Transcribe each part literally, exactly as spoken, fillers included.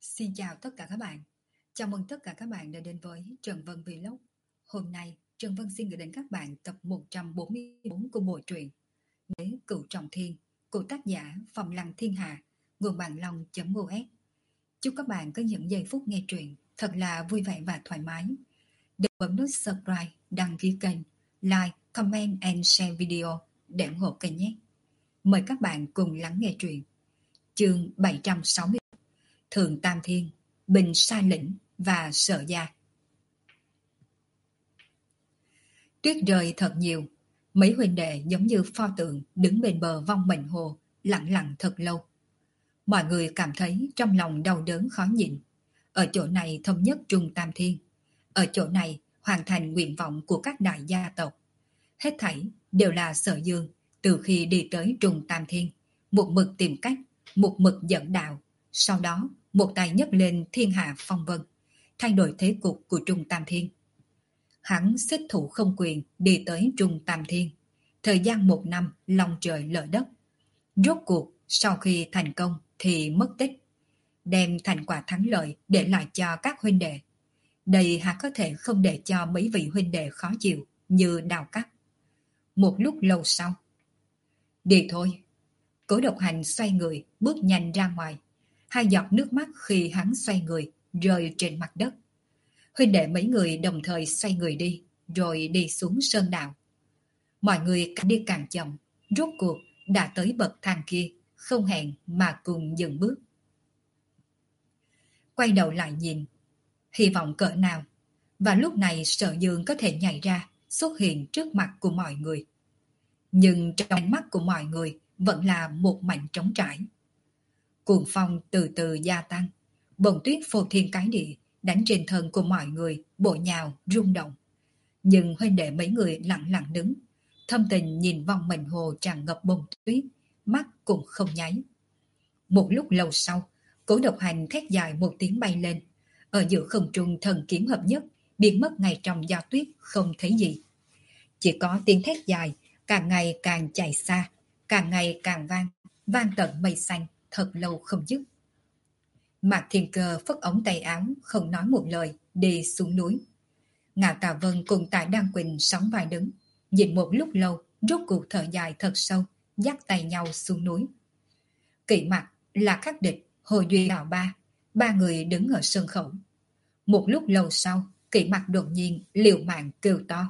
Xin chào tất cả các bạn. Chào mừng tất cả các bạn đã đến với Trần Vân Vlog. Hôm nay, Trần Vân xin gửi đến các bạn tập một trăm bốn mươi bốn của bộ truyện Đế Cửu Trọng Thiên của tác giả Phong Lăng Thiên Hạ, nguồn bản long.os. Chúc các bạn có những giây phút nghe truyện thật là vui vẻ và thoải mái. Đừng bấm nút subscribe, đăng ký kênh, like, comment and share video để ủng hộ kênh nhé. Mời các bạn cùng lắng nghe truyện. Chương bảy trăm sáu mươi Thượng Tam Thiên, Bình Sa Lĩnh và Sở Gia. Tuyết rơi thật nhiều, mấy huynh đệ giống như pho tượng đứng bên bờ vong mệnh hồ, lặng lặng thật lâu. Mọi người cảm thấy trong lòng đau đớn khó nhịn. Ở chỗ này thống nhất Trung Tam Thiên, ở chỗ này hoàn thành nguyện vọng của các đại gia tộc. Hết thảy đều là Sở Dương từ khi đi tới Trung Tam Thiên, một mực tìm cách, một mực dẫn đạo, sau đó một tay nhấc lên thiên hạ phong vân, thay đổi thế cục của Trung Tam Thiên. Hắn xích thủ không quyền đi tới Trung Tam Thiên. Thời gian một năm long trời lở đất. Rốt cuộc sau khi thành công thì mất tích, đem thành quả thắng lợi để lại cho các huynh đệ. Đây há có thể không để cho mấy vị huynh đệ khó chịu như đào cắt. Một lúc lâu sau, đi thôi. Cố Độc Hành xoay người bước nhanh ra ngoài. Hai giọt nước mắt khi hắn xoay người rơi trên mặt đất. Huynh đệ mấy người đồng thời xoay người đi, rồi đi xuống sơn đạo. Mọi người càng đi càng chậm, rốt cuộc đã tới bậc thang kia, không hẹn mà cùng dừng bước. Quay đầu lại nhìn, hy vọng cỡ nào, và lúc này Sở Dương có thể nhảy ra, xuất hiện trước mặt của mọi người. Nhưng trong ánh mắt của mọi người vẫn là một mảnh trống trải. Cuồng phong từ từ gia tăng, bông tuyết phô thiên cái địa đánh trên thân của mọi người, bộ nhào rung động. Nhưng huynh đệ mấy người lặng lặng đứng, thâm tình nhìn vòng mệnh hồ tràn ngập bông tuyết, mắt cũng không nháy. Một lúc lâu sau, Cố Độc Hành thét dài một tiếng bay lên, ở giữa không trung thần kiếm hợp nhất, biến mất ngay trong gió tuyết không thấy gì. Chỉ có tiếng thét dài càng ngày càng chạy xa, càng ngày càng vang, vang tận mây xanh, thật lâu không dứt. Mạc Thiên Cơ phất ống tay áo, không nói một lời, đi xuống núi. Ngạo Tà Vân cùng Tạ Đăng Quỳnh sóng vai đứng, nhìn một lúc lâu, rốt cuộc thở dài thật sâu, dắt tay nhau xuống núi. Kỵ Mặc, Lạc Khắc Địch, Hồ Duy Đạo Ba, ba người đứng ở sân khấu. Một lúc lâu sau, Kỵ Mặc đột nhiên liều mạng kêu to: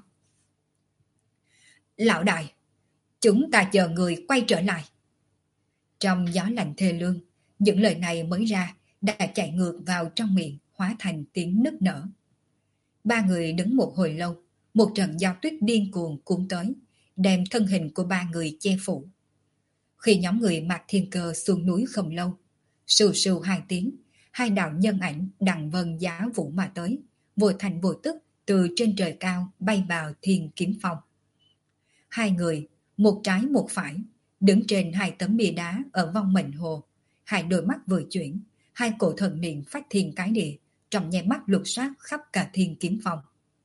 Lão đại, chúng ta chờ người quay trở lại. Trong gió lạnh thê lương, những lời này mới ra đã chạy ngược vào trong miệng, hóa thành tiếng nức nở. Ba người đứng một hồi lâu, một trận gió tuyết điên cuồng cuốn tới, đem thân hình của ba người che phủ. Khi nhóm người Mạc Thiên Cơ xuống núi không lâu, sù sù hai tiếng, hai đạo nhân ảnh đằng vân giá vũ mà tới, vội thành vội tức từ trên trời cao bay vào Thiên Kiếm Phong. Hai người, một trái một phải, đứng trên hai tấm bia đá ở vong mệnh hồ. Hai đôi mắt vừa chuyển, hai cổ thần niệm phát thiên cái địa, trong nháy mắt lục soát khắp cả Thiên Kiếm Phong.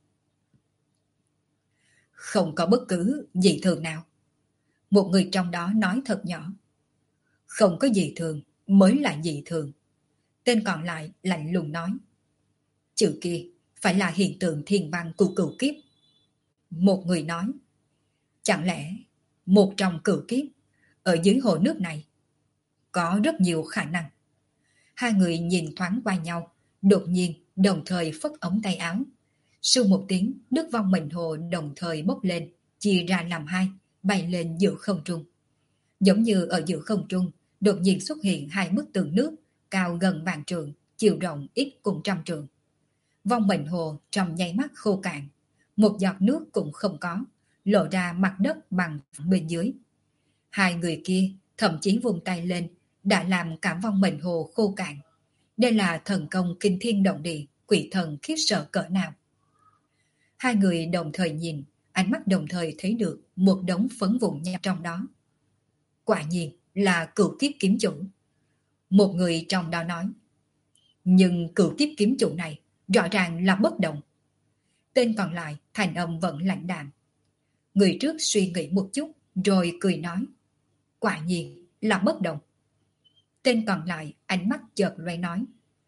Không có bất cứ gì thường nào. Một người trong đó nói thật nhỏ. Không có gì thường mới là gì thường. Tên còn lại lạnh lùng nói. Chữ kia phải là hiện tượng thiên văn của cửu kiếp. Một người nói. Chẳng lẽ một trong cửu kiếp ở dưới hồ nước này? Có rất nhiều khả năng. Hai người nhìn thoáng qua nhau, đột nhiên đồng thời phất ống tay áo. Sưu một tiếng, nước vong mệnh hồ đồng thời bốc lên, chia ra làm hai, bay lên giữa không trung. Giống như ở giữa không trung, đột nhiên xuất hiện hai bức tường nước, cao gần vạn trượng, chiều rộng ít cùng trăm trượng. Vong mệnh hồ trong nháy mắt khô cạn, một giọt nước cũng không có, lộ ra mặt đất bằng bên dưới. Hai người kia thậm chí vùng tay lên, đã làm cả vong mệnh hồ khô cạn. Đây là thần công kinh thiên động địa, quỷ thần khiếp sợ cỡ nào. Hai người đồng thời nhìn, ánh mắt đồng thời thấy được một đống phấn vụn nhạt trong đó. Quả nhiên là cửu kiếp kiếm chủ. Một người trong đó nói. Nhưng cửu kiếp kiếm chủ này rõ ràng là bất động. Tên còn lại thành âm vẫn lạnh đạm. Người trước suy nghĩ một chút rồi cười nói. Quả nhiên là bất động. Tên còn lại ánh mắt chợt loay nói.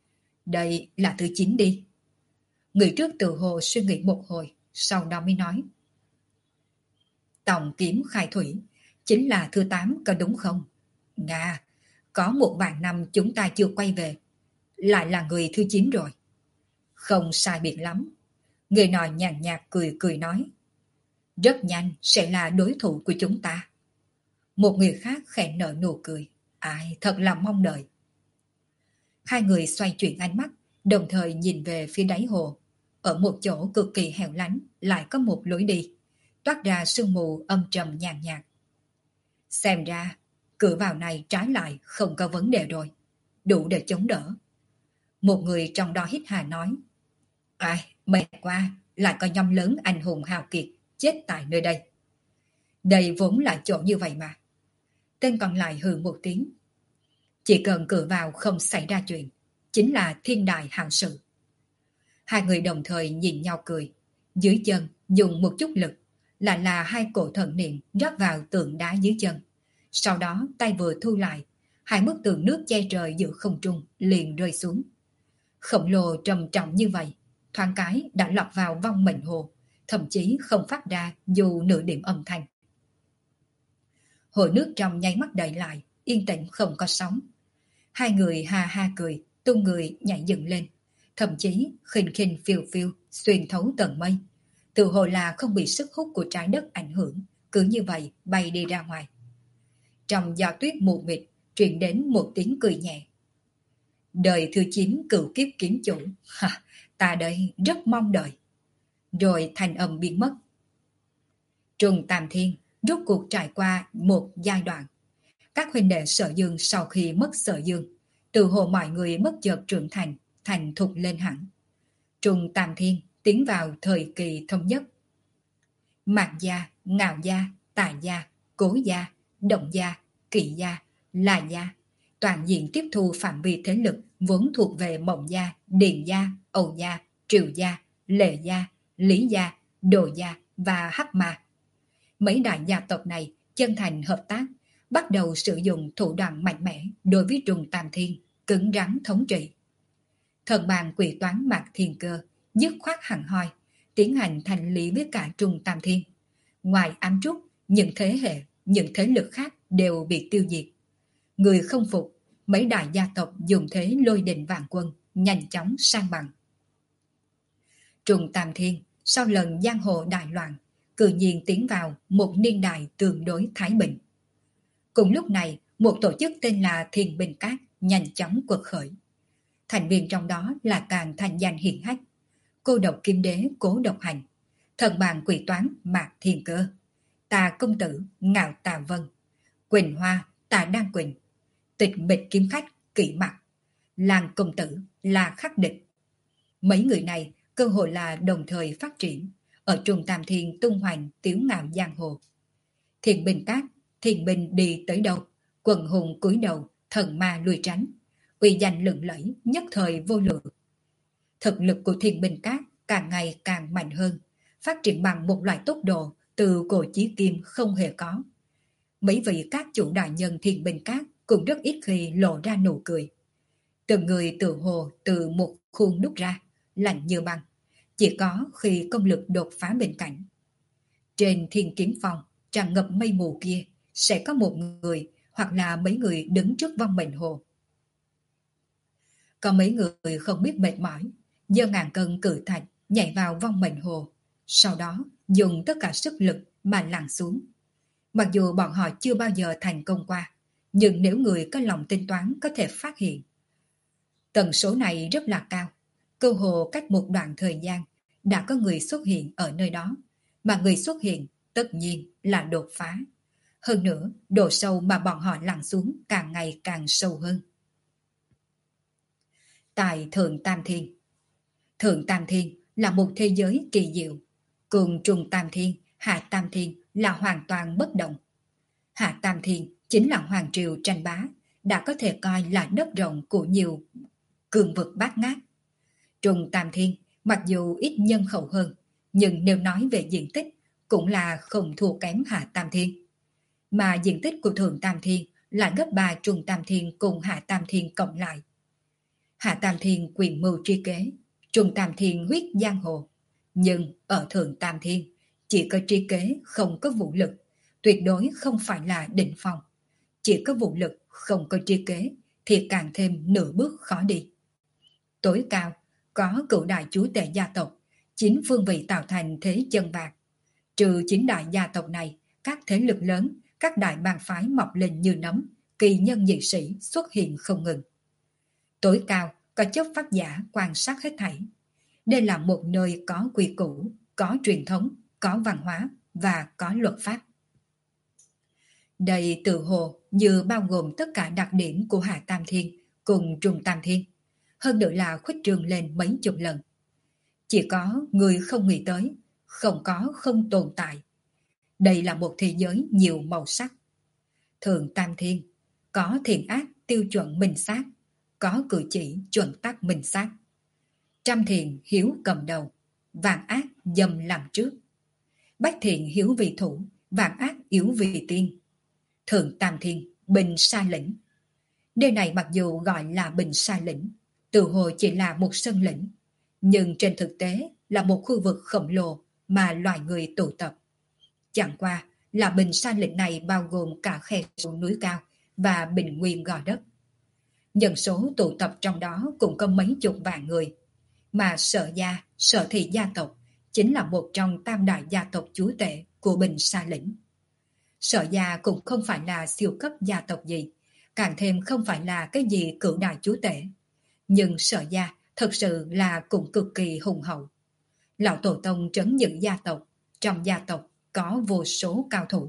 Đây là thứ chín đi. Người trước tự hồ suy nghĩ một hồi, sau đó mới nói. Tổng kiếm khai thủy chính là thứ tám có đúng không? Nga, có một vài năm chúng ta chưa quay về, lại là người thứ chín rồi. Không sai biệt lắm. Người nọ nhàn nhạt cười cười nói. Rất nhanh sẽ là đối thủ của chúng ta. Một người khác khẽ nở nụ cười. Ai, thật là mong đợi. Hai người xoay chuyển ánh mắt, đồng thời nhìn về phía đáy hồ. Ở một chỗ cực kỳ hẻo lánh lại có một lối đi, toát ra sương mù âm trầm nhàn nhạt. Xem ra, cửa vào này trái lại không có vấn đề rồi, đủ để chống đỡ. Một người trong đó hít hà nói. Ai, mệt quá, lại có nhóm lớn anh hùng hào kiệt chết tại nơi đây. Đây vốn là chỗ như vậy mà. Tên còn lại hừ một tiếng. Chỉ cần cửa vào không xảy ra chuyện, chính là thiên đại hảo sự. Hai người đồng thời nhìn nhau cười. Dưới chân dùng một chút lực, lại là hai cổ thần niệm rót vào tượng đá dưới chân. Sau đó tay vừa thu lại, hai bức tường nước che trời giữa không trung liền rơi xuống. Khổng lồ trầm trọng như vậy, thoáng cái đã lọt vào vong mệnh hồ, thậm chí không phát ra dù nửa điểm âm thanh. Hồ nước trong nháy mắt đậy lại, yên tĩnh không có sóng. Hai người ha ha cười, tung người nhảy dựng lên, thậm chí khinh khinh phiêu phiêu xuyên thấu tầng mây, tự hồ là không bị sức hút của trái đất ảnh hưởng, cứ như vậy bay đi ra ngoài. Trong gió tuyết mù mịt truyền đến một tiếng cười nhẹ. Đời thứ chín cửu kiếp kiếm chủ, ha, ta đây rất mong đợi. Rồi thanh âm biến mất. Trùng Tam Thiên rốt cuộc trải qua một giai đoạn. Các huynh đệ Sở Dương sau khi mất Sở Dương, từ hồ mọi người mất chợt trưởng thành, thành thục lên hẳn. Trùng Tam Thiên tiến vào thời kỳ thống nhất. Mạc gia, Ngạo gia, Tà gia, Cố gia, Động gia, Kỵ gia, La gia, toàn diện tiếp thu phạm vi thế lực vốn thuộc về Mộng gia, Điền gia, Âu gia, Triều gia, Lệ gia, Lý gia, Đồ gia và Hắc ma. Mấy đại gia tộc này chân thành hợp tác, bắt đầu sử dụng thủ đoạn mạnh mẽ đối với Trùng Tam Thiên, cứng rắn thống trị. Thần bàn quỷ toán Mạc Thiên Cơ dứt khoát hẳn hoi, tiến hành thành lý với cả Trùng Tam Thiên. Ngoài ám trúc, những thế hệ, những thế lực khác đều bị tiêu diệt. Người không phục, mấy đại gia tộc dùng thế lôi đình vạn quân, nhanh chóng sang bằng. Trùng Tam Thiên sau lần giang hồ đại loạn, cự nhiên tiến vào một niên đại tương đối thái bình. Cùng lúc này, một tổ chức tên là Thiên Binh Các nhanh chóng quật khởi. Thành viên trong đó là càng thành danh hiển hách. Cô độc kim đế Cố Độc Hành, thần bàn quỷ toán Mạc Thiên Cơ, Tà công tử Ngạo Tà Vân, Quỳnh Hoa Tà Đan Quỳnh, Tịch Mịch kiếm khách Kỷ Mặc, Làng công tử là Khắc Địch. Mấy người này cơ hội là đồng thời phát triển, ở Trùng Tam Thiên tung hoành tiếu ngạo giang hồ. Thiên Binh Các, thiên binh đi tới đâu, quần hùng cúi đầu, thần ma lùi tránh, uy danh lừng lẫy nhất thời vô lượng. Thực lực của Thiên Binh Các càng ngày càng mạnh hơn, phát triển bằng một loại tốc độ từ cổ chí kim không hề có. Mấy vị các chủ đại nhân Thiên Binh Các cũng rất ít khi lộ ra nụ cười. Từng người tự hồ từ một khuôn đúc ra, lạnh như băng, chỉ có khi công lực đột phá bên cạnh. Trên Thiên Kiếm Phong tràn ngập mây mù kia sẽ có một người hoặc là mấy người đứng trước vong mệnh hồ. Có mấy người không biết mệt mỏi, giơ ngàn cân cự thạch nhảy vào vong mệnh hồ, sau đó dùng tất cả sức lực mà lặn xuống. Mặc dù bọn họ chưa bao giờ thành công qua, nhưng nếu người có lòng tính toán có thể phát hiện. Tần số này rất là cao, cơ hồ cách một đoạn thời gian đã có người xuất hiện ở nơi đó, mà người xuất hiện tất nhiên là đột phá. Hơn nữa, độ sâu mà bọn họ lặn xuống càng ngày càng sâu hơn. Tại Thượng Tam Thiên, Thượng Tam Thiên là một thế giới kỳ diệu, cùng Trùng Tam Thiên, Hạ Tam Thiên là hoàn toàn bất động. Hạ Tam Thiên chính là hoàng triều tranh bá, đã có thể coi là đất rộng của nhiều cường vực bát ngát. Trùng Tam Thiên mặc dù ít nhân khẩu hơn, nhưng nếu nói về diện tích cũng là không thua kém Hạ Tam Thiên. Mà diện tích của Thượng Tam Thiên là gấp ba Trùng Tam Thiên cùng Hạ Tam Thiên cộng lại. Hạ Tam Thiên quyền mưu tri kế, Trung Tam Thiên huyết giang hồ. Nhưng ở Thượng Tam Thiên, chỉ có tri kế không có vũ lực, tuyệt đối không phải là đỉnh phong. Chỉ có vũ lực không có tri kế thì càng thêm nửa bước khó đi. Tối cao có cửu đại chúa tể gia tộc, chín phương vị tạo thành thế chân vạc. Trừ chín đại gia tộc này, các thế lực lớn, các đại bang phái mọc lên như nấm, kỳ nhân dị sĩ xuất hiện không ngừng. Tối cao có chấp pháp giả quan sát hết thảy. Đây là một nơi có quy củ, có truyền thống, có văn hóa và có luật pháp. Đây tự hồ như bao gồm tất cả đặc điểm của Hạ Tam Thiên cùng Trung Tam Thiên, hơn nữa là khuếch trương lên mấy chục lần. Chỉ có người không nghĩ tới, không có không tồn tại. Đây là một thế giới nhiều màu sắc. Thượng Tam Thiên có thiện ác tiêu chuẩn minh xác, có cử chỉ chuẩn tắc minh xác. Trăm thiện hiếu cầm đầu, vạn ác dâm làm trước. Bách thiện hiếu vì thủ, vạn ác yếu vì tiên. Thượng Tam Thiên bình sa lĩnh. Nơi này mặc dù gọi là bình sa lĩnh, tự hồ chỉ là một sân lĩnh, nhưng trên thực tế là một khu vực khổng lồ mà loài người tụ tập. Chẳng qua là bình sa lĩnh này bao gồm cả khe suối núi cao và bình nguyên gò đất. Nhân số tụ tập trong đó cũng có mấy chục vạn người, mà Sở gia, Sở thị gia tộc chính là một trong tam đại gia tộc chúa tể của bình sa lĩnh. Sở gia cũng không phải là siêu cấp gia tộc gì, càng thêm không phải là cái gì cửu đại chúa tể. Nhưng Sở gia thật sự là cũng cực kỳ hùng hậu. Lão tổ tông trấn giữ gia tộc, trong gia tộc có vô số cao thủ.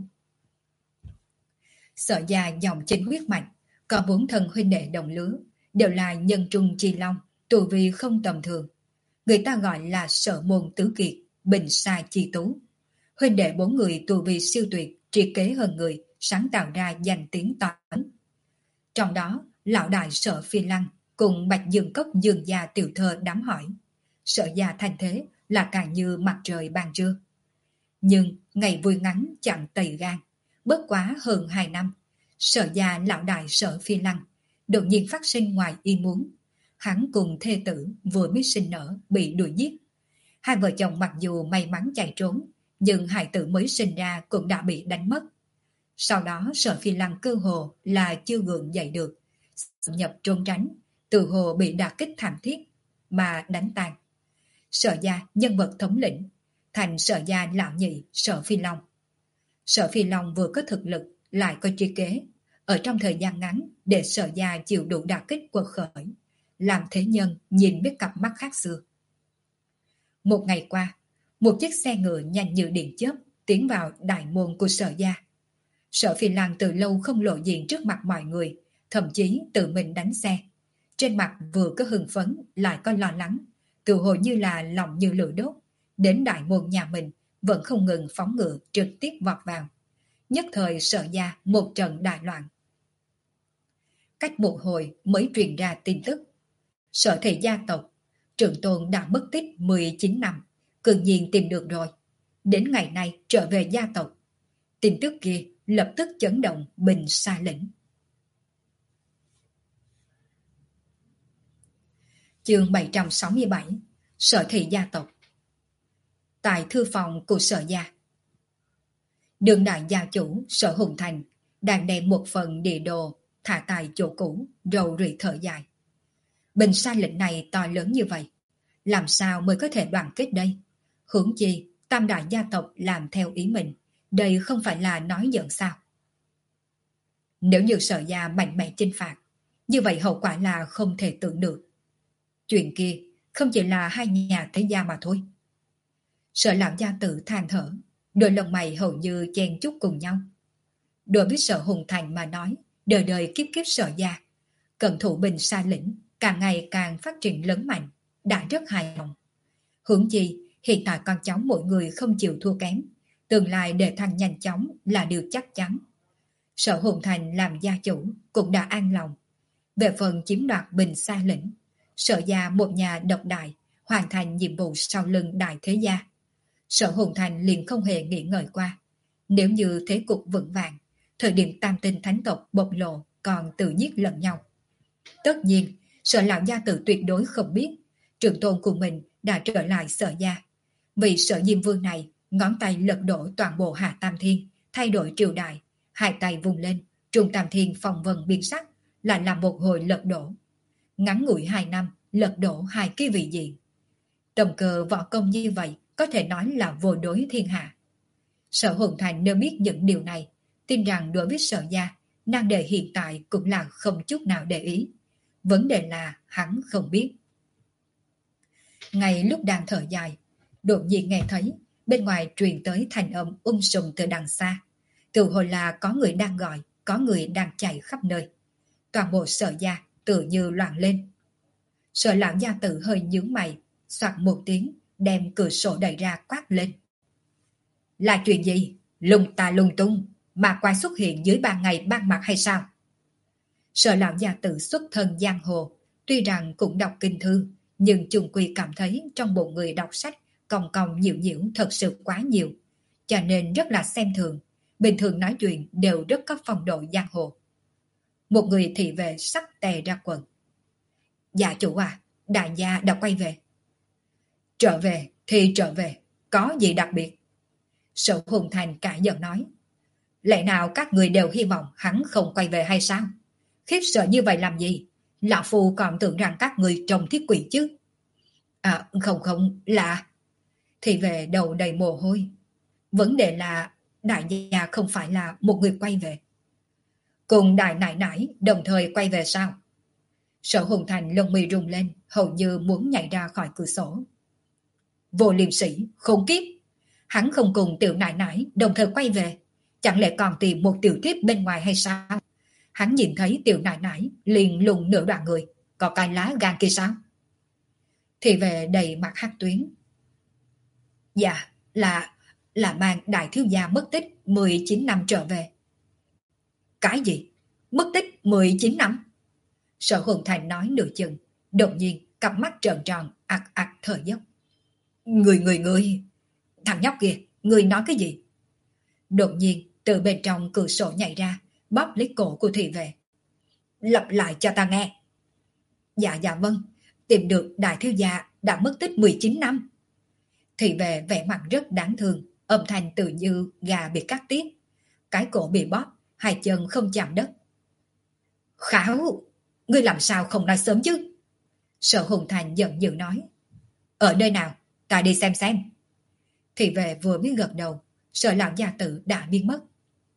Sở gia dòng chính huyết mạch, có bốn thần huynh đệ đồng lứa, đều là nhân trung chi long, tu vi không tầm thường. Người ta gọi là Sở môn tứ kiệt, bình sa chi tú. Huynh đệ bốn người tu vi siêu tuyệt, tri kế hơn người, sáng tạo ra danh tiếng to lớn. Trong đó, lão đại Sở Phi Lăng cùng Bạch Dương Cốc Dương gia tiểu thơ đám hỏi. Sở gia thành thế là càng như mặt trời ban trưa. Nhưng ngày vui ngắn chẳng tày gan, bất quá hơn hai năm, Sở gia lão đại Sở Phi Lăng đột nhiên phát sinh ngoài ý muốn. Hắn cùng thê tử vừa mới sinh nở bị đuổi giết. Hai vợ chồng mặc dù may mắn chạy trốn, nhưng hài tử mới sinh ra cũng đã bị đánh mất. Sau đó Sở Phi Lăng cơ hồ là chưa gượng dậy được, nhập trốn tránh, từ hồ bị đả kích thảm thiết mà đánh tan. Sở gia nhân vật thống lĩnh thành Sở gia lão nhị Sở Phi Long. Sở Phi Long vừa có thực lực lại có tri kế, ở trong thời gian ngắn để Sở gia chịu đủ đả kích quật khởi, làm thế nhân nhìn biết cặp mắt khác xưa. Một ngày qua, một chiếc xe ngựa nhanh như điện chớp tiến vào đại môn của Sở gia. Sở Phi Lăng từ lâu không lộ diện trước mặt mọi người, thậm chí tự mình đánh xe. Trên mặt vừa có hưng phấn lại có lo lắng, tự hồ như là lòng như lửa đốt. Đến đại môn nhà mình vẫn không ngừng phóng ngựa trực tiếp vọt vào. Nhất thời Sở gia một trận đại loạn. Cách một hồi mới truyền ra tin tức. Sở thị gia tộc trưởng tôn đã mất tích mười chín năm, cường nhiên tìm được rồi. Đến ngày nay trở về gia tộc. Tin tức kia lập tức chấn động bình sa lĩnh. Chương bảy trăm sáu mươi bảy. Sở thị gia tộc. Tại thư phòng của Sở gia, Đường đại gia chủ Sở Hùng Thành đang đem một phần địa đồ thả tại chỗ cũ, rầu rĩ thở dài. Bình sa lĩnh này to lớn như vậy, làm sao mới có thể đoàn kết đây? Huống chi tam đại gia tộc làm theo ý mình, đây không phải là nói giỡn sao? Nếu như Sở gia mạnh mẽ chinh phạt, như vậy hậu quả là không thể tưởng được. Chuyện kia không chỉ là hai nhà thế gia mà thôi. Sở lão gia tử than thở, đôi lông mày hầu như chen chúc cùng nhau. Đối với Sở Hùng Thành mà nói, đời đời kiếp kiếp Sở gia, cận thủ bình sa lĩnh càng ngày càng phát triển lớn mạnh, đã rất hài lòng. Huống chi hiện tại con cháu mỗi người không chịu thua kém, tương lai đề thăng nhanh chóng là điều chắc chắn. Sở Hùng Thành làm gia chủ cũng đã an lòng. Về phần chiếm đoạt bình sa lĩnh, Sở gia một nhà độc đại, hoàn thành nhiệm vụ sau lưng đại thế gia. Sở Hùng Thành liền không hề nghĩ ngợi qua. Nếu như thế cục vững vàng, thời điểm tam tinh thánh tộc bộc lộ còn tự giết lẫn nhau. Tất nhiên, Sợ lão gia tử tuyệt đối không biết trường tôn của mình đã trở lại Sở gia. Vì Sở Diêm Vương này ngón tay lật đổ toàn bộ Hạ Tam Thiên, thay đổi triều đại, hai tay vùng lên, Trung Tam Thiên phong vân biến sắc, lại là một hồi lật đổ. Ngắn ngủi hai năm, lật đổ hai cái vị diện. Tầm cờ võ công như vậy có thể nói là vô đối thiên hạ. Sở Hồn Thành nếu biết những điều này, tin rằng đối với Sở gia, năng đề hiện tại cũng là không chút nào để ý. Vấn đề là hắn không biết. Ngay lúc đang thở dài, đột nhiên nghe thấy bên ngoài truyền tới thành âm um sùm từ đằng xa. Tự hồi là có người đang gọi, có người đang chạy khắp nơi. Toàn bộ Sở gia tự như loạn lên. Sở lão gia tử hơi nhướng mày, soạt một tiếng, đem cửa sổ đẩy ra quát lên. Là chuyện gì? Lung ta lung tung, mà quay xuất hiện dưới ban ngày ban mặt hay sao? Sở lão gia tử xuất thân giang hồ, tuy rằng cũng đọc kinh thư, nhưng chung quy cảm thấy trong bộ người đọc sách còng còng nhiễu nhiễu thật sự quá nhiều, cho nên rất là xem thường. Bình thường nói chuyện đều rất có phong độ giang hồ. Một người thị vệ sắc tè ra quần. Dạ chủ à, đại gia đã quay về. Trở về thì trở về, có gì đặc biệt? Sở Hùng Thành cả giận nói. Lẽ nào các người đều hy vọng hắn không quay về hay sao? Khiếp sợ như vậy làm gì? Lão Phu còn tưởng rằng các người trông thiết quỷ chứ. À không không, là... Thì về đầu đầy mồ hôi. Vấn đề là đại gia không phải là một người quay về. Cùng đại nải nải đồng thời quay về sao? Sở Hùng Thành lông mi rung lên, hầu như muốn nhảy ra khỏi cửa sổ. Vô liêm sĩ, khốn kiếp. Hắn không cùng tiểu nải nải đồng thời quay về. Chẳng lẽ còn tìm một tiểu tiếp bên ngoài hay sao? Hắn nhìn thấy tiểu nải nải liền lùng nửa đoạn người. Có cái lá gan kia sao? Thì về đầy mặt hắc tuyến. Dạ, là... là mang đại thiếu gia mất tích mười chín năm trở về. Cái gì? Mất tích mười chín năm? Sở Hùng Thành nói nửa chừng, đột nhiên cặp mắt trợn tròn, ạc ạc thở dốc. Người người người, thằng nhóc kia, người nói cái gì? Đột nhiên từ bên trong cửa sổ nhảy ra, bóp lấy cổ của thị vệ. Lặp lại cho ta nghe. Dạ dạ vâng, tìm được đại thiếu gia đã mất tích mười chín năm. Thị vệ vẻ mặt rất đáng thương, âm thanh tự như gà bị cắt tiết. Cái cổ bị bóp, hai chân không chạm đất. Kháo, ngươi làm sao không nói sớm chứ? Sở Hùng Thành giận dữ nói. Ở nơi nào? Ta đi xem xem. Thị vệ vừa mới gật đầu, Sở lão gia tử đã biến mất.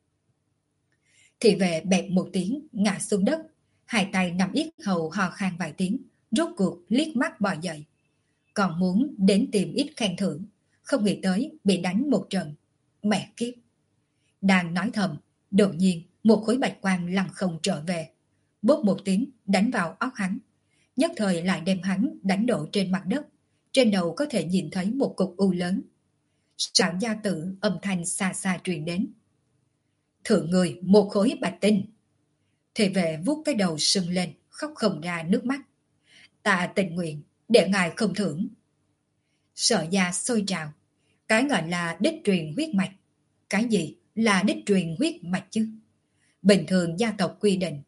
Thị vệ bẹp một tiếng ngã xuống đất, hai tay nằm yết hầu hò khan vài tiếng, rốt cuộc liếc mắt bò dậy. Còn muốn đến tìm ít khen thưởng, không nghĩ tới bị đánh một trận. Mẹ kiếp. Đang nói thầm, đột nhiên một khối bạch quang lăn không trở về. Bốp một tiếng đánh vào óc hắn, nhất thời lại đem hắn đánh đổ trên mặt đất. Trên đầu có thể nhìn thấy một cục u lớn. Sở gia tử âm thanh xa xa truyền đến. Thượng người một khối bạch tinh. Thị vệ vuốt cái đầu sưng lên, khóc không ra nước mắt. Ta tình nguyện để ngài không thưởng. Sở gia sôi trào. Cái gọi là đích truyền huyết mạch. Cái gì là đích truyền huyết mạch chứ? Bình thường gia tộc quy định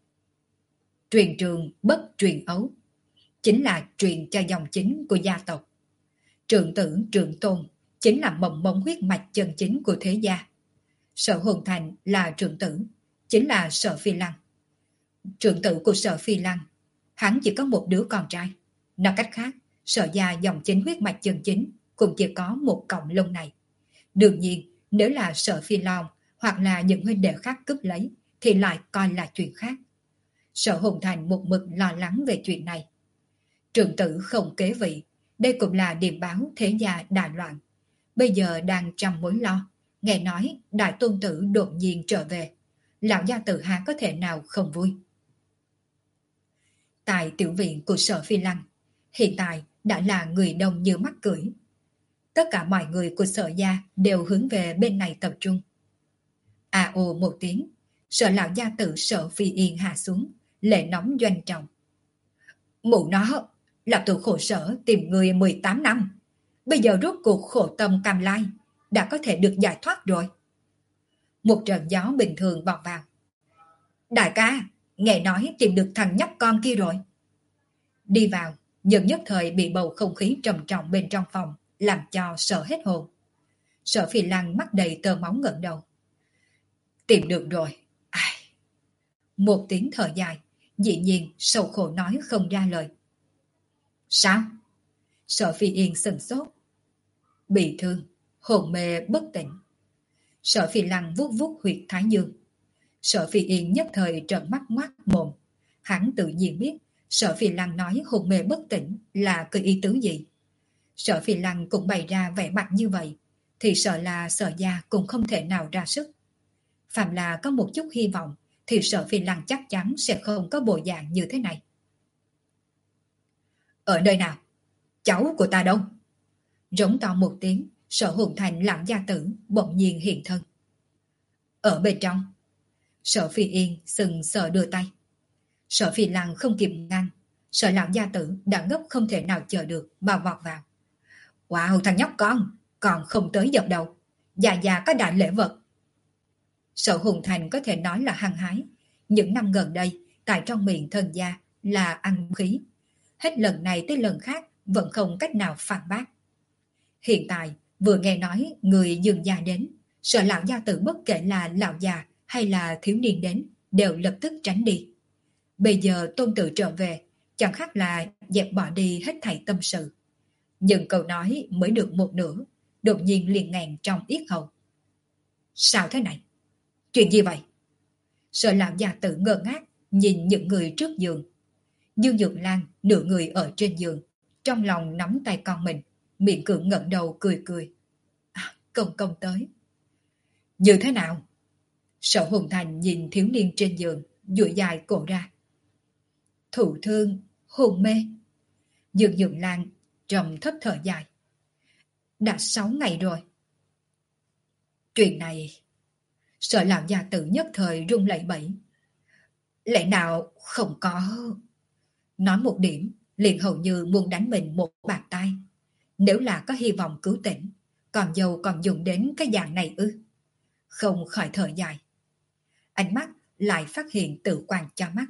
truyền trường bất truyền ấu, chính là truyền cho dòng chính của gia tộc. Trượng tử trượng tôn chính là mầm mống huyết mạch chân chính của thế gia. Sở Hồn Thành là trượng tử, chính là Sở Phi Lăng. Trượng tử của Sở Phi Lăng, hắn chỉ có một đứa con trai. Nói cách khác, Sở gia dòng chính huyết mạch chân chính cũng chỉ có một cọng lông này. Đương nhiên, nếu là Sở Phi Long hoặc là những huynh đệ khác cướp lấy thì lại coi là chuyện khác. Sở Hùng Thành một mực lo lắng về chuyện này. Trượng tử không kế vị, đây cũng là điềm báo thế gia đại loạn. Bây giờ đang trong mối lo, nghe nói đại tôn tử đột nhiên trở về. Lão gia tử há có thể nào không vui. Tại tiểu viện của Sở Phi Lăng, hiện tại đã là người đông như mắc cưỡi. Tất cả mọi người của Sở gia đều hướng về bên này tập trung. À ồ một tiếng, Sở lão gia tử Sở Phi Yên hạ xuống, lệ nóng doanh trọng. Mụ nó, là từ khổ sở tìm người mười tám năm. Bây giờ rốt cuộc khổ tâm cam lai, đã có thể được giải thoát rồi. Một trận gió bình thường vọt vào. Đại ca, nghe nói tìm được thằng nhóc con kia rồi. Đi vào, nhưng nhất thời bị bầu không khí trầm trọng bên trong phòng làm cho sợ hết hồn. Sở Phi Lăng mắt đầy tơ máu ngẩng đầu. Tìm được rồi. Ai? Một tiếng thở dài, dĩ nhiên sầu khổ nói không ra lời. Sao? Sở Phi Yên sừng sốt. Bị thương, hồn mê bất tỉnh. Sở Phi Lăng vuốt vuốt huyệt thái dương. Sở Phi Yên nhất thời trợn mắt ngoác mồm. Hắn tự nhiên biết Sở Phi Lăng nói hồn mê bất tỉnh là cái ý tứ gì. Sở Phi Lăng cũng bày ra vẻ mặt như vậy, thì sợ là Sở gia cũng không thể nào ra sức. Phạm là có một chút hy vọng thì Sở Phi Lăng chắc chắn sẽ không có bộ dạng như thế này. Ở nơi nào? Cháu của ta đâu? Rống to một tiếng, Sở Hồn Thành lão gia tử bỗng nhiên hiện thân. Ở bên trong. Sở Phi Yên sừng sờ đưa tay. Sở Phi Lăng không kịp ngăn, Sở lão gia tử đã gấp không thể nào chờ được mà vọt vào. Wow, thằng nhóc con, còn không tới dập đầu. Già già có đại lễ vật. Sở Hồn Thành có thể nói là hăng hái. Những năm gần đây, tại trong miệng thần gia là ăn khí. Hết lần này tới lần khác vẫn không cách nào phản bác. Hiện tại, vừa nghe nói người Dương gia đến, Sở lão gia tử bất kể là lão già hay là thiếu niên đến, đều lập tức tránh đi. Bây giờ tôn tử trở về, chẳng khác là dẹp bỏ đi hết thảy tâm sự. Nhưng câu nói mới được một nửa, đột nhiên liền ngàn trong yết hầu. Sao thế này? Chuyện gì vậy? Sở lão già tử ngơ ngác nhìn những người trước giường. Dương Dược Lan nửa người ở trên giường, trong lòng nắm tay con mình, miệng cưỡng ngẩng đầu cười cười. À, công công tới. Như thế nào? Sở Hồn Thành nhìn thiếu niên trên giường, duỗi dài cổ ra. Thụ thương, hôn mê. Dương Dược Lan trầm thấp thở dài. Đã sáu ngày rồi. Chuyện này... Sở lão gia tử nhất thời run lẩy bẩy. Lẽ nào không có... Nói một điểm, liền hầu như muốn đánh mình một bàn tay. Nếu là có hy vọng cứu tỉnh, còn dâu còn dùng đến cái dạng này ư? Không khỏi thở dài. Ánh mắt lại phát hiện tự quan cho mắt.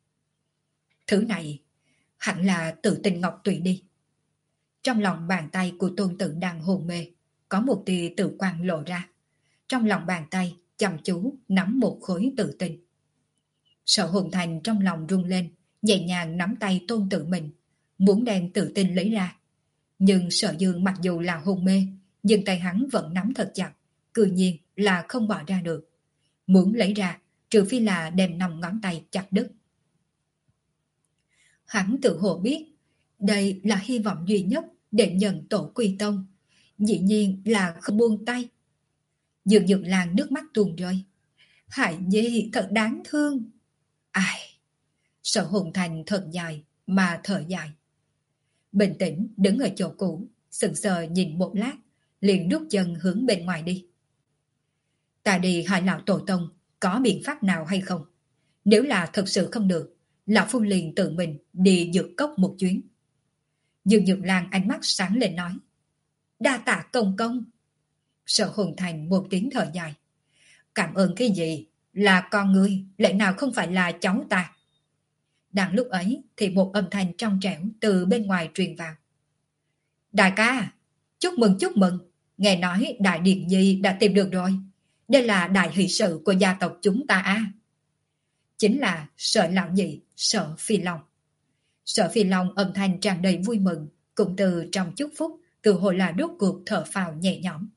Thứ này hẳn là tự tình ngọc tùy đi. Trong lòng bàn tay của tôn tử đang hôn mê, có một tia tự quan lộ ra. Trong lòng bàn tay chăm chú nắm một khối tự tinh. Sở Hồn Thành trong lòng rung lên, nhẹ nhàng nắm tay tôn tử mình, muốn đem tự tinh lấy ra. Nhưng Sở Dương mặc dù là hôn mê, nhưng tay hắn vẫn nắm thật chặt, cư nhiên là không bỏ ra được. Muốn lấy ra, trừ phi là đem năm ngón tay chặt đứt. Hắn tự hồ biết, đây là hy vọng duy nhất để nhận tổ quy tông, dĩ nhiên là không buông tay. Dương Dược Lan nước mắt tuôn rơi. Hải Nhi thật đáng thương. Ai? Sở Hồn Thành thật dài mà thở dài. Bình tĩnh đứng ở chỗ cũ, sững sờ nhìn một lát, liền rút chân hướng bên ngoài đi. Ta đi hỏi lão tổ tông có biện pháp nào hay không? Nếu là thật sự không được, lão phu liền tự mình đi dược cốc một chuyến. Dương Dược Lan ánh mắt sáng lên nói. Đa tạ công công. Sở Hồn Thành một tiếng thở dài. Cảm ơn cái gì? Là con ngươi, lẽ nào không phải là cháu ta? Đang lúc ấy thì một âm thanh trong trẻo từ bên ngoài truyền vào. Đại ca, chúc mừng chúc mừng. Nghe nói Đại Điền Nhi đã tìm được rồi. Đây là đại hỷ sự của gia tộc chúng ta à? Chính là Sở Lão Nhị, Sở Phi Long. Sở Phi Long âm thanh tràn đầy vui mừng, cũng từ trong chúc phúc, từ hồi là rốt cuộc thở phào nhẹ nhõm.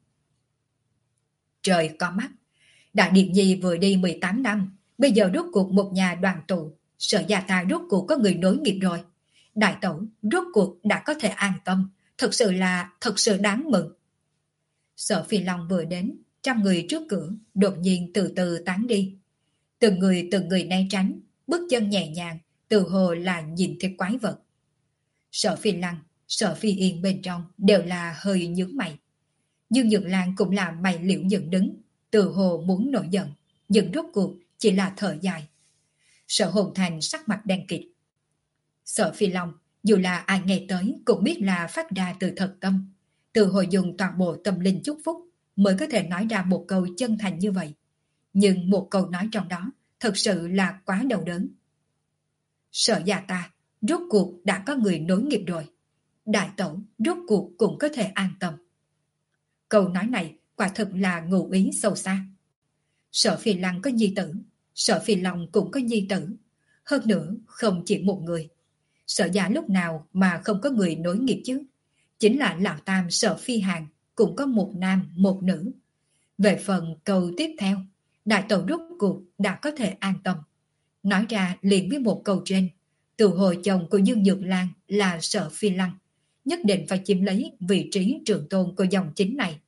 Trời có mắt, Đại Điền Nhi vừa đi mười tám năm, bây giờ rốt cuộc một nhà đoàn tụ, Sở gia ta rốt cuộc có người nối nghiệp rồi. Đại tẩu rốt cuộc đã có thể an tâm, thật sự là thật sự đáng mừng. Sở Phi Long vừa đến, trăm người trước cửa đột nhiên từ từ tán đi. Từng người từng người né tránh, bước chân nhẹ nhàng, từ hồ là nhìn thấy quái vật. Sở Phi Lăng, Sở Phi Yên bên trong đều là hơi nhướng mày. Dương Dược Lan cũng là mày liễu dựng đứng, từ hồ muốn nổi giận, nhưng rốt cuộc chỉ là thở dài. Sở Hồn Thành sắc mặt đen kịt. Sở Phi Long, dù là ai nghe tới cũng biết là phát ra từ thật tâm, từ hồi dùng toàn bộ tâm linh chúc phúc mới có thể nói ra một câu chân thành như vậy. Nhưng một câu nói trong đó thật sự là quá đau đớn. Sở gia ta Rốt cuộc đã có người nối nghiệp rồi. Đại tẩu rốt cuộc cũng có thể an tâm. Câu nói này quả thực là ngụ ý sâu xa. Sở Phi Lăng có nhi tử, Sở Phi Long cũng có nhi tử. Hơn nữa không chỉ một người. Sở gia lúc nào mà không có người nối nghiệp chứ? Chính là lão tam Sở Phi Hàn cũng có một nam một nữ. Về phần câu tiếp theo, đại tẩu rốt cuộc đã có thể an tâm. Nói ra liền với một câu trên, từ hồi chồng của Dương Nhược Lan là Sở Phi Lăng, nhất định phải chiếm lấy vị trí trưởng tôn của dòng chính này.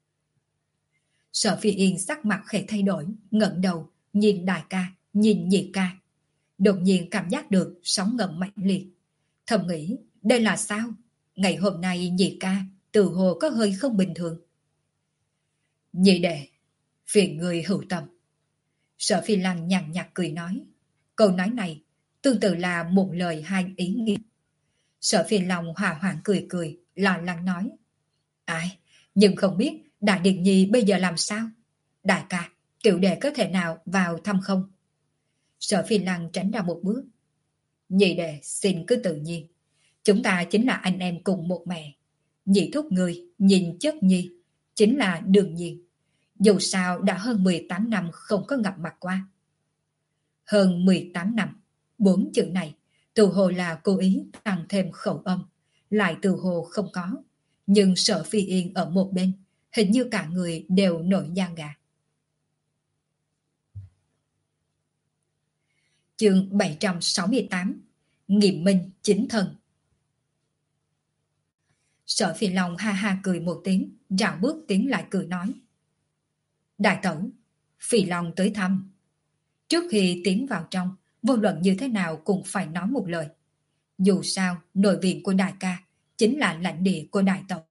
Sở Phi Yên sắc mặt khẽ thay đổi, ngẩng đầu, nhìn đại ca, nhìn nhị ca. Đột nhiên cảm giác được sóng ngầm mạnh liệt. Thầm nghĩ, đây là sao? Ngày hôm nay nhị ca, từ hồ có hơi không bình thường. Nhị đệ, phiền người hữu tâm. Sở Phi Lăng nhàn nhạt cười nói. Câu nói này, tương tự là một lời hai ý nghĩa. Sở Phi Long hòa hoãn cười cười, lo lắng nói. Ai, nhưng không biết Đại Điền Nhi bây giờ làm sao? Đại ca, tiểu đệ có thể nào vào thăm không? Sở Phi Lăng tránh ra một bước. Nhị đệ xin cứ tự nhiên. Chúng ta chính là anh em cùng một mẹ. Nhị thúc người nhìn chất nhi chính là đương nhiên. Dù sao đã hơn mười tám năm không có gặp mặt qua. Hơn mười tám năm, bốn chữ này từ hồ là cố ý tăng thêm khẩu âm, lại từ hồ không có. Nhưng Sở Phi Yên ở một bên, hình như cả người đều nổi da gà. Chương bảy trăm sáu mươi tám. Nghiệm minh chính thân. Sở Phi Long ha ha cười một tiếng, rảo bước tiến lại cười nói. Đại tẩu, Phi Long tới thăm. Trước khi tiến vào trong, vô luận như thế nào cũng phải nói một lời. Dù sao, nội viện của đại ca chính là lãnh địa của đại tẩu.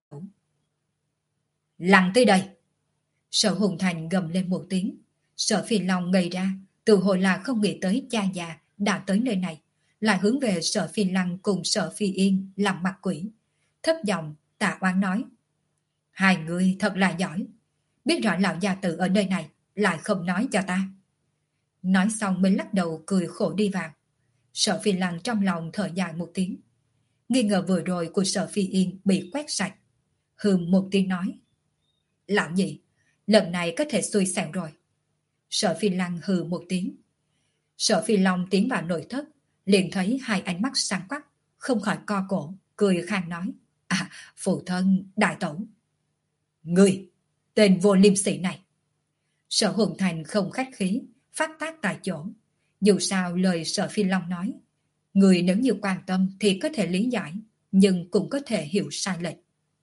Lặng tới đây. Sở Hùng Thành gầm lên một tiếng. Sở Phi Long ngây ra, từ hồi là không nghĩ tới cha già đã tới nơi này, lại hướng về Sở Phi Lăng cùng Sở Phi Yên làm mặt quỷ. Thấp giọng tạ oán nói. Hai người thật là giỏi. Biết rõ lão gia tử ở nơi này, lại không nói cho ta. Nói xong mới lắc đầu cười khổ đi vào. Sở Phi Lăng trong lòng thở dài một tiếng. Nghi ngờ vừa rồi của Sở Phi Yên bị quét sạch. Hừm một tiếng nói. Lão nhị, lần này có thể xui xẻo rồi. Sở Phi Lăng hừ một tiếng. Sở Phi Long tiến vào nội thất, liền thấy hai ánh mắt sáng quắc, không khỏi co cổ, cười khang nói. À, phụ thân, đại tẩu. Người, tên vô liêm sỉ này. Sở Hùng Thành không khách khí, phát tác tại chỗ. Dù sao lời Sở Phi Long nói, người nếu như quan tâm thì có thể lý giải, nhưng cũng có thể hiểu sai lệch.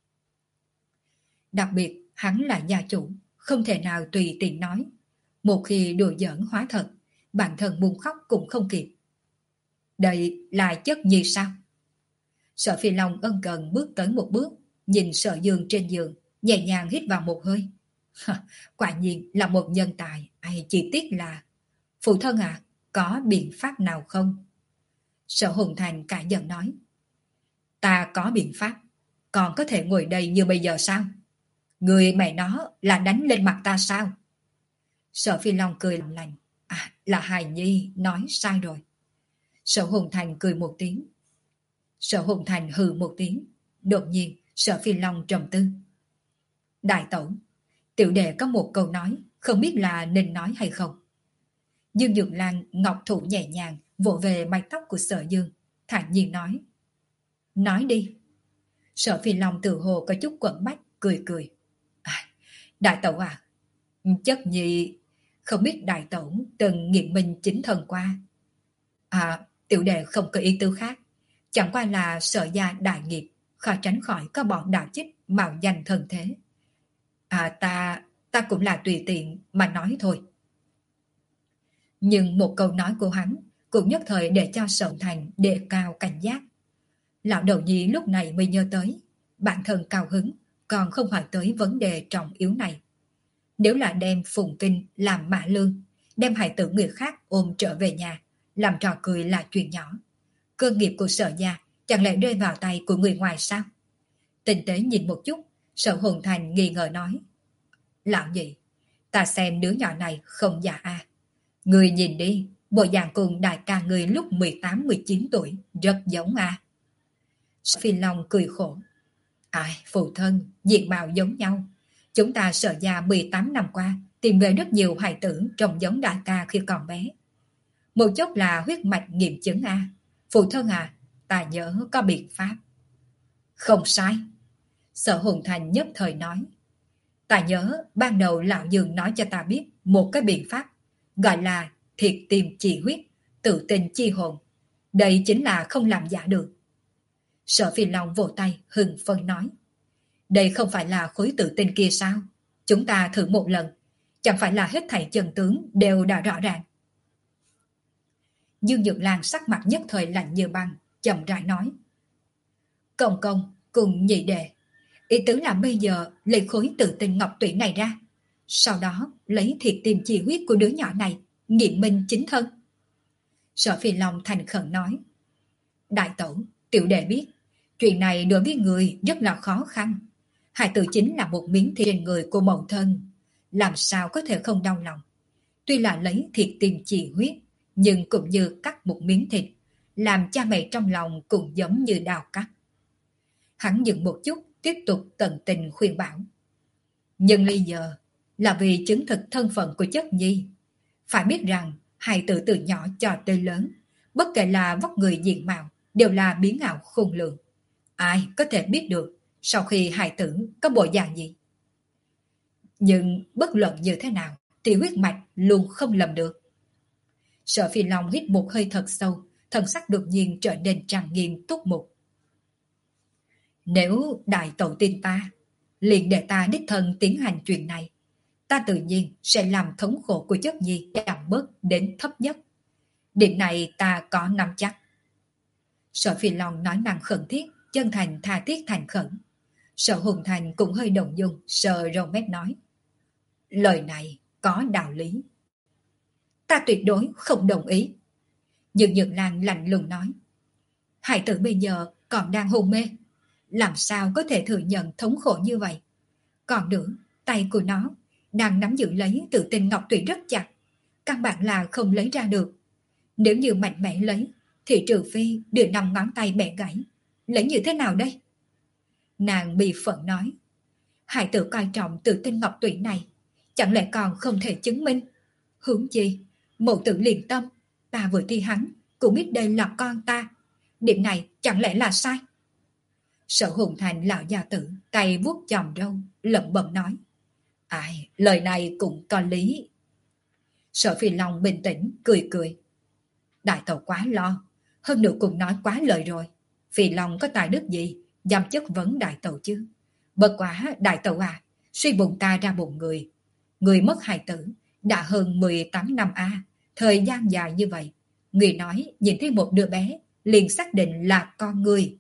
Đặc biệt, hắn là gia chủ, không thể nào tùy tiện nói. Một khi đùa giỡn hóa thật, bản thân muốn khóc cũng không kịp. Đây là chất nhi sao? Sở Phi Long ân cần bước tới một bước, nhìn Sở Dương trên giường, nhẹ nhàng hít vào một hơi. Quả nhiên là một nhân tài, ai chỉ tiếc là... Phụ thân à, có biện pháp nào không? Sở Hùng Thành cả giận nói. Ta có biện pháp, còn có thể ngồi đây như bây giờ sao? Người mẹ nó là đánh lên mặt ta sao? Sở Phi Long cười làm lành. À, là hài nhi nói sai rồi. Sở Hùng Thành cười một tiếng. Sở Hùng Thành hừ một tiếng. Đột nhiên Sở Phi Long trầm tư. Đại tẩu, tiểu đệ có một câu nói, không biết là nên nói hay không. Dương Dược Lan ngọc thủ nhẹ nhàng vỗ về mái tóc của Sở Dương, thản nhiên nói. Nói đi. Sở Phi Long tự hồ có chút quẩn bách, cười cười. À, đại tẩu à, chất nhi không biết đại tẩu từng nghiệm minh chính thần qua. À, tiểu đệ không có ý tứ khác, chẳng qua là Sở gia đại nghiệp, khó tránh khỏi có bọn đạo chích mạo danh thần thế. À, ta, ta cũng là tùy tiện mà nói thôi. Nhưng một câu nói của hắn cũng nhất thời để cho Sở Thành đề cao cảnh giác. Lão đầu nhi lúc này mới nhớ tới, bản thân cao hứng, còn không hỏi tới vấn đề trọng yếu này. Nếu là đem Phùng Kinh làm mã lương, đem hài tử người khác ôm trở về nhà, làm trò cười là chuyện nhỏ. Cơ nghiệp của Sở gia chẳng lẽ rơi vào tay của người ngoài sao? Tinh tế nhìn một chút, Sở Hùng Thành nghi ngờ nói. Lão nhị, ta xem đứa nhỏ này không già à. Người nhìn đi, Bộ dạng cùng đại ca người lúc mười tám mười chín tuổi rất giống à. Phi Long cười khổ. Ai, phụ thân, diện mạo giống nhau. Chúng ta Sở gia mười tám năm qua tìm về rất nhiều hài tử trông giống đại ca khi còn bé. Một chốc là huyết mạch nghiệm chứng à. Phụ thân à, ta nhớ có biện pháp. Không sai. Sở Hùng Thành nhất thời nói. Ta nhớ ban đầu lão Dương nói cho ta biết một cái biện pháp, gọi là thiệt tìm chi huyết, tự tình chi hồn. Đây chính là không làm giả được. Sở Phi Long vỗ tay hừng phân nói. Đây không phải là khối tự tin kia sao? Chúng ta thử một lần, chẳng phải là hết thảy chân tướng đều đã rõ ràng. Dương Nhược Lan sắc mặt nhất thời lạnh như băng, chậm rãi nói. Công công cùng nhị đệ, ý tứ là bây giờ lấy khối tự tin ngọc tủy này ra, sau đó lấy thiệt tìm chi huyết của đứa nhỏ này, nghiệm minh chính thân. Sở Phi Long thành khẩn nói. Đại tẩu, tiểu đệ biết, chuyện này đối với người rất là khó khăn. Hải tử chính là một miếng thịt trên người của mẫu thân, làm sao có thể không đau lòng. Tuy là lấy thiệt tìm chi huyết, nhưng cũng như cắt một miếng thịt, làm cha mẹ trong lòng cũng giống như đào cắt. Hắn dừng một chút, tiếp tục tận tình khuyên bảo. Nhưng bây giờ là vì chứng thực thân phận của chất nhi. Phải biết rằng hài tử từ nhỏ cho tới lớn, bất kể là vóc người diện mạo, đều là biến ảo khôn lường. Ai có thể biết được sau khi hài tử có bộ dạng gì? Nhưng bất luận như thế nào thì huyết mạch luôn không lầm được. Sở Phi Long hít một hơi thật sâu, thần sắc đột nhiên trở nên trang nghiêm túc mục. Nếu đại tẩu tin ta, liền để ta đích thân tiến hành chuyện này, ta tự nhiên sẽ làm thống khổ của chất nhi giảm bớt đến thấp nhất. Điểm này ta có nắm chắc. Sở Phi Long nói năng khẩn thiết, chân thành tha thiết thành khẩn. Sở Hùng Thành cũng hơi động dung, sờ râu mép nói. Lời này có đạo lý. Ta tuyệt đối không đồng ý. Nhưng Nhược Lan lạnh lùng nói. Hải tử bây giờ còn đang hôn mê, làm sao có thể thừa nhận thống khổ như vậy? Còn nữa, tay của nó đang nắm giữ lấy tự tin ngọc tủy rất chặt, căn bản là không lấy ra được. Nếu như mạnh mẽ lấy, thì trừ phi đưa năm ngón tay bẻ gãy. Lấy như thế nào đây? Nàng bị phẫn nói. Hải tử coi trọng tự tin ngọc tủy này, chẳng lẽ còn không thể chứng minh? Hướng chi, mẫu tử liền tâm, ta vừa thi hắn, cũng biết đây là con ta. Điểm này chẳng lẽ là sai? Sở Hùng Thành lão gia tử, tay vuốt chòm râu, lẩm bẩm nói. Ai, lời này cũng có lý. Sở Phi Long bình tĩnh, cười cười. Đại tẩu quá lo, hơn nữa cũng nói quá lời rồi. Phi Long có tài đức gì, dám chất vấn đại tẩu chứ? Bất quá đại tẩu à, suy bụng ta ra bụng người. Người mất hài tử, đã hơn mười tám năm a, à, thời gian dài như vậy. Người nói nhìn thấy một đứa bé, liền xác định là con người.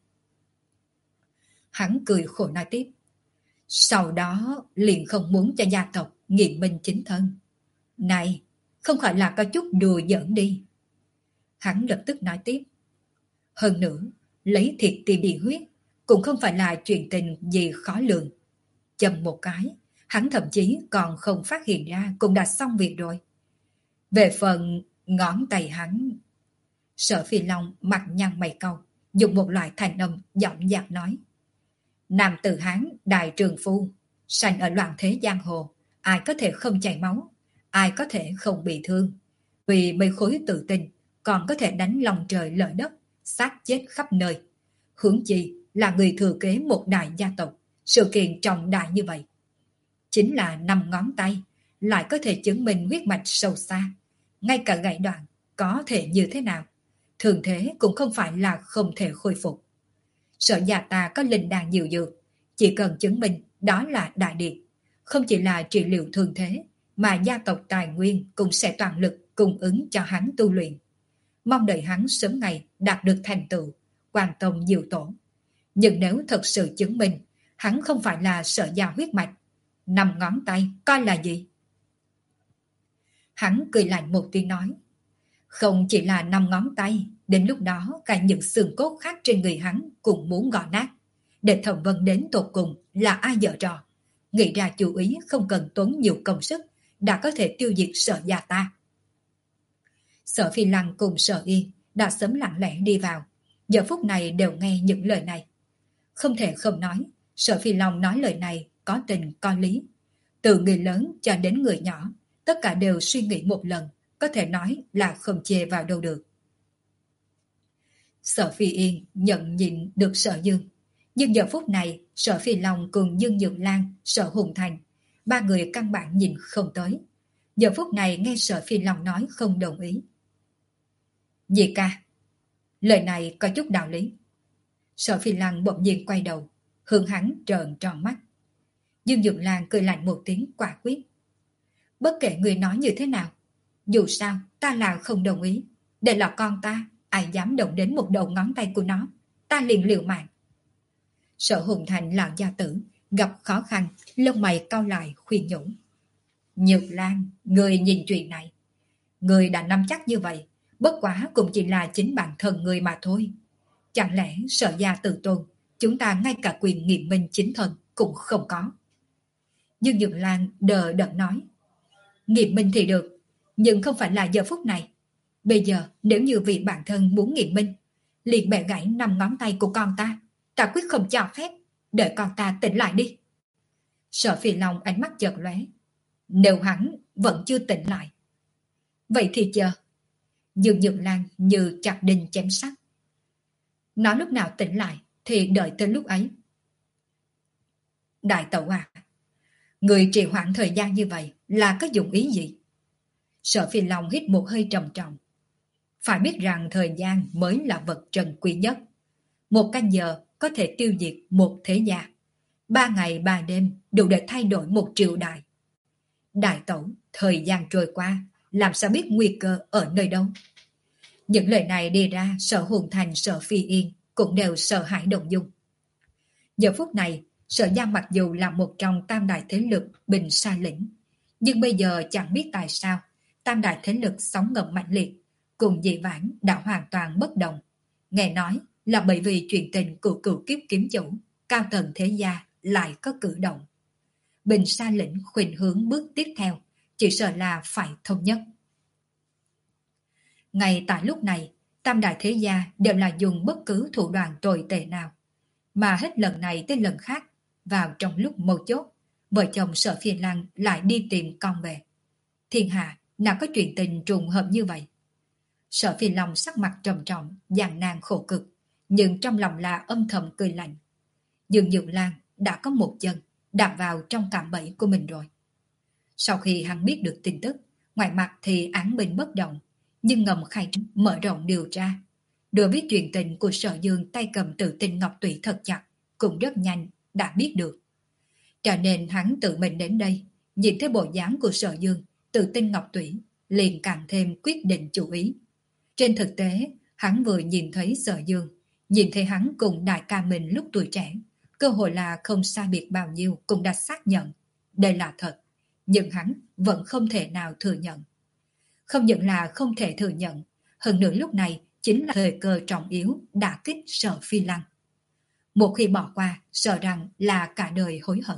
Hắn cười khổ nói tiếp. Sau đó liền không muốn cho gia tộc nghiệm minh chính thân. Này, không phải là có chút đùa giỡn đi. Hắn lập tức nói tiếp. Hơn nữa, lấy thiệt tìm đi huyết cũng không phải là chuyện tình gì khó lường. Chầm một cái, hắn thậm chí còn không phát hiện ra cũng đã xong việc rồi. Về phần ngón tay hắn... Sở Phi Long mặt nhăn mày cau, dùng một loại thanh âm giọng dạc nói. Nam tử Hán đại trường phu, sanh ở loạn thế giang hồ, ai có thể không chảy máu, ai có thể không bị thương. Vì mấy khối tự tin, còn có thể đánh lòng trời lở đất, sát chết khắp nơi. Hướng chi là người thừa kế một đại gia tộc, sự kiện trọng đại như vậy. Chính là năm ngón tay, lại có thể chứng minh huyết mạch sâu xa. Ngay cả gãy đoạn, có thể như thế nào? Thường thế cũng không phải là không thể khôi phục. Sở nhà ta có linh đan nhiều dược, chỉ cần chứng minh đó là đại điệp. Không chỉ là trị liệu thường thế, mà gia tộc tài nguyên cũng sẽ toàn lực cung ứng cho hắn tu luyện. Mong đợi hắn sớm ngày đạt được thành tựu, quan tâm diệu tổ. Nhưng nếu thật sự chứng minh, hắn không phải là Sở gia huyết mạch, năm ngón tay coi là gì? Hắn cười lạnh một tiếng nói. Không chỉ là năm ngón tay, đến lúc đó cả những xương cốt khác trên người hắn cũng muốn gõ nát. Để thẩm vấn đến tột cùng là ai dở trò. Nghĩ ra chú ý không cần tốn nhiều công sức, đã có thể tiêu diệt Sở gia ta. Sở Phi Lăng cùng Sở Yên đã sớm lặng lẽ đi vào, giờ phút này đều nghe những lời này. Không thể không nói, Sở Phi Long nói lời này có tình có lý. Từ người lớn cho đến người nhỏ, tất cả đều suy nghĩ một lần, có thể nói là không chê vào đâu được. Sở Phi Yên nhận nhìn được Sở Dương, nhưng giờ phút này Sở Phi Long cùng Dương Nhược Lan, Sở Hùng Thành, ba người căn bản nhìn không tới. Giờ phút này nghe Sở Phi Long nói không đồng ý. Nhị ca, lời này có chút đạo lý. Sở Phi Lăng bỗng nhiên quay đầu, hướng hắn trợn tròn mắt. Dương Nhược Lan cười lạnh một tiếng quả quyết. Bất kể người nói như thế nào, dù sao ta là không đồng ý. Để là con ta, ai dám động đến một đầu ngón tay của nó, ta liền liều mạng. Sở Hùng Thành lão gia tử gặp khó khăn, lông mày cau lại khuyên nhủ. Nhược Lan, người nhìn chuyện này, người đã nắm chắc như vậy, bất quá cũng chỉ là chính bản thân người mà thôi. Chẳng lẽ Sở gia tự tôn, chúng ta ngay cả quyền nghiệm minh chính thân cũng không có? Dương Nhược Lan đờ đẫn nói. Nghiệm minh thì được, nhưng không phải là giờ phút này. Bây giờ nếu như vị bản thân muốn nghiệm minh, liền bẻ gãy năm ngón tay của con ta, ta quyết không cho phép. Đợi con ta tỉnh lại đi. Sở Phi Long ánh mắt chợt lóe. Nếu hắn vẫn chưa tỉnh lại, vậy thì chờ. Dương Nhược Lan như chặt đinh chém sắt. Nó lúc nào tỉnh lại thì đợi tới lúc ấy. Đại tẩu à, người trì hoãn thời gian như vậy là có dụng ý gì? Sở Phi Long hít một hơi trầm trọng. Phải biết rằng thời gian mới là vật trân quý nhất. Một canh giờ có thể tiêu diệt một thế gia. Ba ngày ba đêm đủ để thay đổi một triều đại. Đại tẩu, thời gian trôi qua, làm sao biết nguy cơ ở nơi đâu? Những lời này đi ra, Sở Hùng Thành, Sở Phi Yên cũng đều sợ hãi động dung. Giờ phút này, Sở Giang mặc dù là một trong tam đại thế lực Bình Sa Lĩnh, nhưng bây giờ chẳng biết tại sao tam đại thế lực sóng ngầm mạnh liệt, cùng dị vãng đã hoàn toàn bất đồng. Nghe nói là bởi vì chuyện tình của cựu kiếp kiếm chủ, cao tầng thế gia lại có cử động. Bình Sa Lĩnh khuynh hướng bước tiếp theo, chỉ sợ là phải thống nhất. Ngay tại lúc này, tam đại thế gia đều là dùng bất cứ thủ đoạn tồi tệ nào, mà hết lần này tới lần khác, vào trong lúc mấu chốt, vợ chồng Sở Phi Lăng lại đi tìm con về. Thiên hạ nào có chuyện tình trùng hợp như vậy? Sở Phi Long sắc mặt trầm trọng, gian nan khổ cực, nhưng trong lòng là âm thầm cười lạnh. Dương Nhược Lan đã có một chân đạp vào trong cạm bẫy của mình rồi. Sau khi hắn biết được tin tức, ngoài mặt thì án binh bất động, nhưng ngầm khai mở rộng điều tra. Đối với chuyện tình của Sở Dương tay cầm tự tin ngọc tủy thật chặt, cũng rất nhanh đã biết được. Cho nên hắn tự mình đến đây, nhìn thấy bộ dáng của Sở Dương tự tin ngọc tủy, liền càng thêm quyết định chú ý. Trên thực tế, hắn vừa nhìn thấy Sở Dương, nhìn thấy hắn cùng đại ca mình lúc tuổi trẻ, cơ hội là không xa biệt bao nhiêu cũng đã xác nhận. Đây là thật, nhưng hắn vẫn không thể nào thừa nhận. Không những là không thể thừa nhận, hơn nữa lúc này chính là thời cơ trọng yếu đả kích Sở Phi Lăng. Một khi bỏ qua, sợ rằng là cả đời hối hận.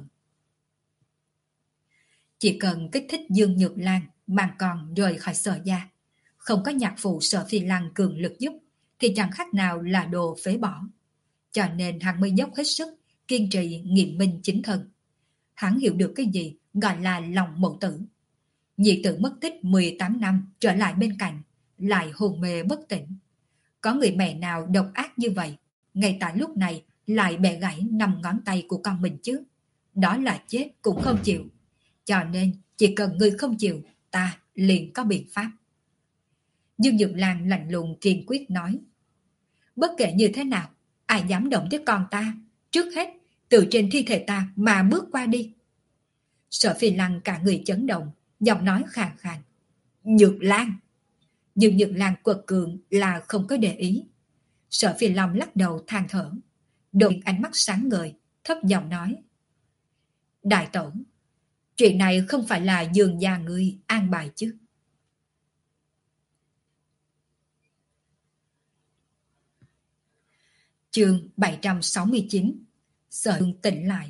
Chỉ cần kích thích Dương Nhược Lan mang con rời khỏi Sở gia, không có nhạc phụ Sở Phi Lăng cường lực giúp, thì chẳng khác nào là đồ phế bỏ. Cho nên hắn mới dốc hết sức, kiên trì nghiệm minh chính thân. Hắn hiểu được cái gì gọi là lòng mẫu tử. Nhị tử mất tích mười tám năm trở lại bên cạnh, lại hôn mê bất tỉnh. Có người mẹ nào độc ác như vậy, ngay tại lúc này lại bẻ gãy năm ngón tay của con mình chứ? Đó là chết cũng không chịu. Cho nên chỉ cần người không chịu, ta liền có biện pháp. Dương Nhược Lan lạnh lùng kiên quyết nói. Bất kể như thế nào, ai dám động tới con ta, trước hết từ trên thi thể ta mà bước qua đi. Sở Phi Lăng cả người chấn động, giọng nói khàn khàn. Nhược Lan. Dương Nhược Lan quật cường là không có để ý. Sở Phi Long lắc đầu than thở, đột nhiên ánh mắt sáng ngời, thấp giọng nói. Đại tẩu, chuyện này không phải là Dương gia ngươi an bài chứ? Chương bảy trăm sáu mươi chín. Sở Dương tỉnh lại.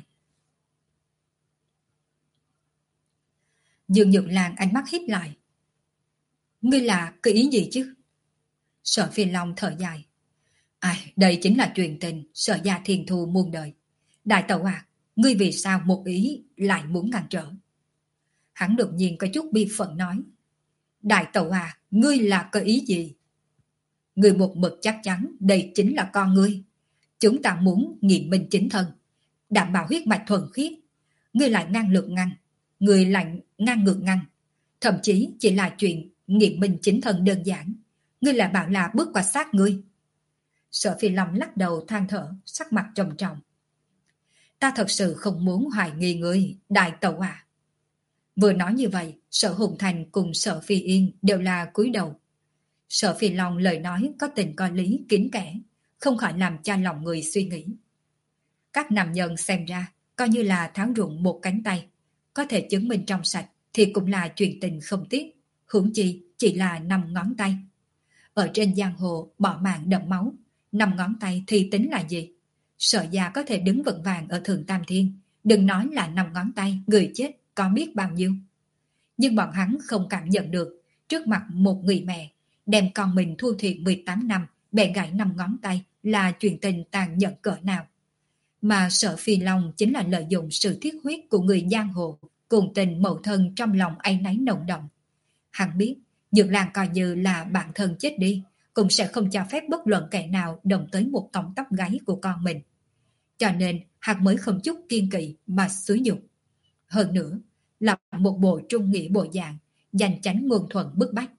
Dương Nhược Lan ánh mắt híp lại. Ngươi là cái ý gì chứ? Sở Phi Long thở dài. Ai, đây chính là truyền tình Sở gia thiên thu muôn đời. Đại tẩu à, ngươi vì sao một ý lại muốn ngăn trở? Hắn đột nhiên có chút bi phận nói. Đại tẩu à, ngươi là cái ý gì? Ngươi một mực chắc chắn đây chính là con ngươi. Chúng ta muốn nghiệm minh chính thân, đảm bảo huyết mạch thuần khiết. Ngươi lại ngang lược ngăn, ngươi lại ngang ngược ngăn. Thậm chí chỉ là chuyện nghiệm minh chính thân đơn giản. Ngươi lại bảo là bước qua sát ngươi. Sở Phi Long lắc đầu than thở, sắc mặt trầm trọng. Ta thật sự không muốn hoài nghi ngươi, đại tẩu à. Vừa nói như vậy, Sở Hùng Thành cùng Sở Phi Yên đều là cúi đầu. Sở Phi Long lời nói có tình có lý kín kẽ, không khỏi làm cho lòng người suy nghĩ. Các nam nhân xem ra, coi như là tháo rụng một cánh tay, có thể chứng minh trong sạch thì cũng là chuyện tình không tiếc, huống chi chỉ là năm ngón tay. Ở trên giang hồ bỏ mạng đẫm máu, năm ngón tay thì tính là gì? Sở gia có thể đứng vững vàng ở Thượng Tam Thiên, đừng nói là năm ngón tay, người chết có biết bao nhiêu. Nhưng bọn hắn không cảm nhận được, trước mặt một người mẹ, đem con mình thua thiệt mười tám năm, bẻ gãy năm ngón tay là chuyện tình tàn nhẫn cỡ nào. Mà Sở Phi Long chính là lợi dụng sự thiết huyết của người giang hồ, cùng tình mẫu thân trong lòng áy náy nồng đậm. Hắn biết, Dược Lan coi như là bản thân chết đi, cũng sẽ không cho phép bất luận kẻ nào động tới một cọng tóc gáy của con mình. Cho nên, hắn mới không chút kiên kỵ mà xúi dục. Hơn nữa, là một bộ trung nghĩa bộ dạng, giành chánh ngôn thuận bức bách.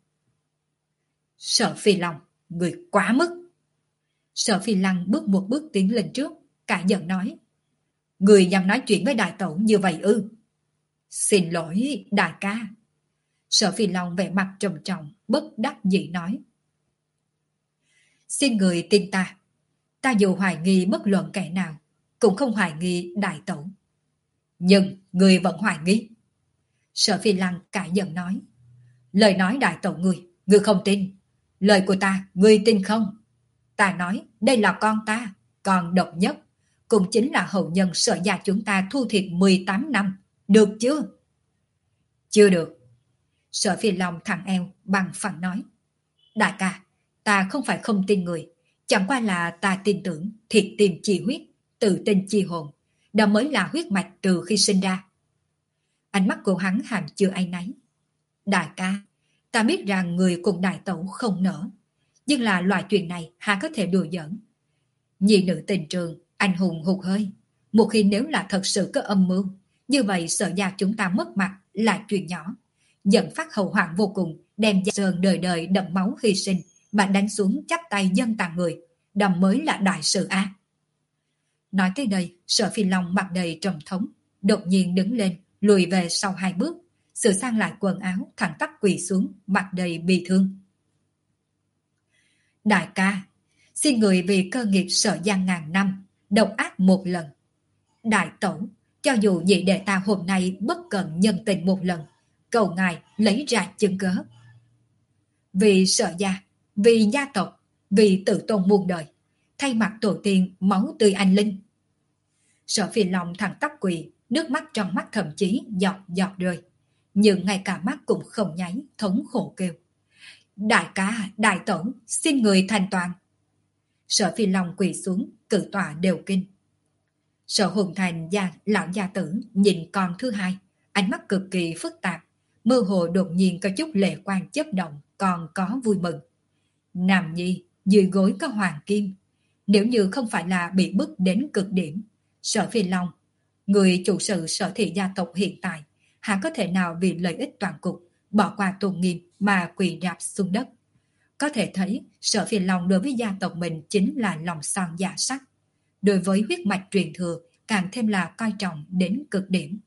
Sở Phi Long, người quá mức. Sở Phi Lăng bước một bước tiến lên trước, cả giận nói. Người dám nói chuyện với đại tẩu như vậy ư? Xin lỗi, đại ca. Sở Phi Long vẻ mặt trầm trọng, bất đắc dĩ nói. Xin người tin ta. Ta dù hoài nghi bất luận kẻ nào, cũng không hoài nghi đại tẩu. Nhưng người vẫn hoài nghi. Sở Phi Lăng cả giận nói. Lời nói đại tẩu người, người không tin. Lời của ta, người tin không? Ta nói, đây là con ta, con độc nhất, cũng chính là hậu nhân Sở gia chúng ta thu thiệt mười tám năm. Được chưa? Chưa được. Sở Phi Long thẳng eo, bằng phẳng nói. Đại ca, ta không phải không tin người, chẳng qua là ta tin tưởng thiệt tìm chi huyết, tự tin chi hồn, đó mới là huyết mạch từ khi sinh ra. Ánh mắt của hắn hàm chưa áy náy. Đại ca, ta biết rằng người cùng đại tẩu không nỡ, nhưng là loại chuyện này hà có thể đùa giỡn. Nhị nữ tình trường, anh hùng hụt hơi. Một khi nếu là thật sự có âm mưu, như vậy Sở gia chúng ta mất mặt là chuyện nhỏ. Dẫn phát hậu hoạn vô cùng, đem Gia Sơn đời đời đậm máu hy sinh, mà đánh xuống chắp tay dân tàn người, đó mới là đại sự a. Nói tới đây, Sở Phi Long mặt đầy trầm thống, đột nhiên đứng lên, lùi về sau hai bước, sửa sang lại quần áo, thẳng tắp quỳ xuống, mặt đầy bi thương. Đại ca, xin người vì cơ nghiệp Sở gia ngàn năm, độc ác một lần. Đại tẩu, cho dù nhị đệ ta hôm nay bất cần nhân tình một lần, cầu ngài lấy ra chứng cớ. Vì Sở gia, vì gia tộc, vì tự tôn muôn đời, thay mặt tổ tiên máu tươi anh linh. Sở Phi Long thẳng tắp quỳ, nước mắt trong mắt thậm chí giọt giọt rơi, nhưng ngay cả mắt cũng không nháy, thống khổ kêu. Đại ca, đại tẩu, xin người thành toàn. Sở Phi Long quỳ xuống, cử tọa đều kinh. Sở Hùng Thành gia lão gia tử nhìn con thứ hai, ánh mắt cực kỳ phức tạp, mơ hồ đột nhiên có chút lệ quan chớp động, còn có vui mừng. Nam nhi, dưới gối có hoàng kim. Nếu như không phải là bị bức đến cực điểm, Sở Phi Long, người chủ sự Sở thị gia tộc hiện tại, há có thể nào vì lợi ích toàn cục, bỏ qua tôn nghiêm mà quỳ rạp xuống đất. Có thể thấy, Sở Phi Long đối với gia tộc mình chính là lòng son dạ sắt. Đối với huyết mạch truyền thừa, càng thêm là coi trọng đến cực điểm.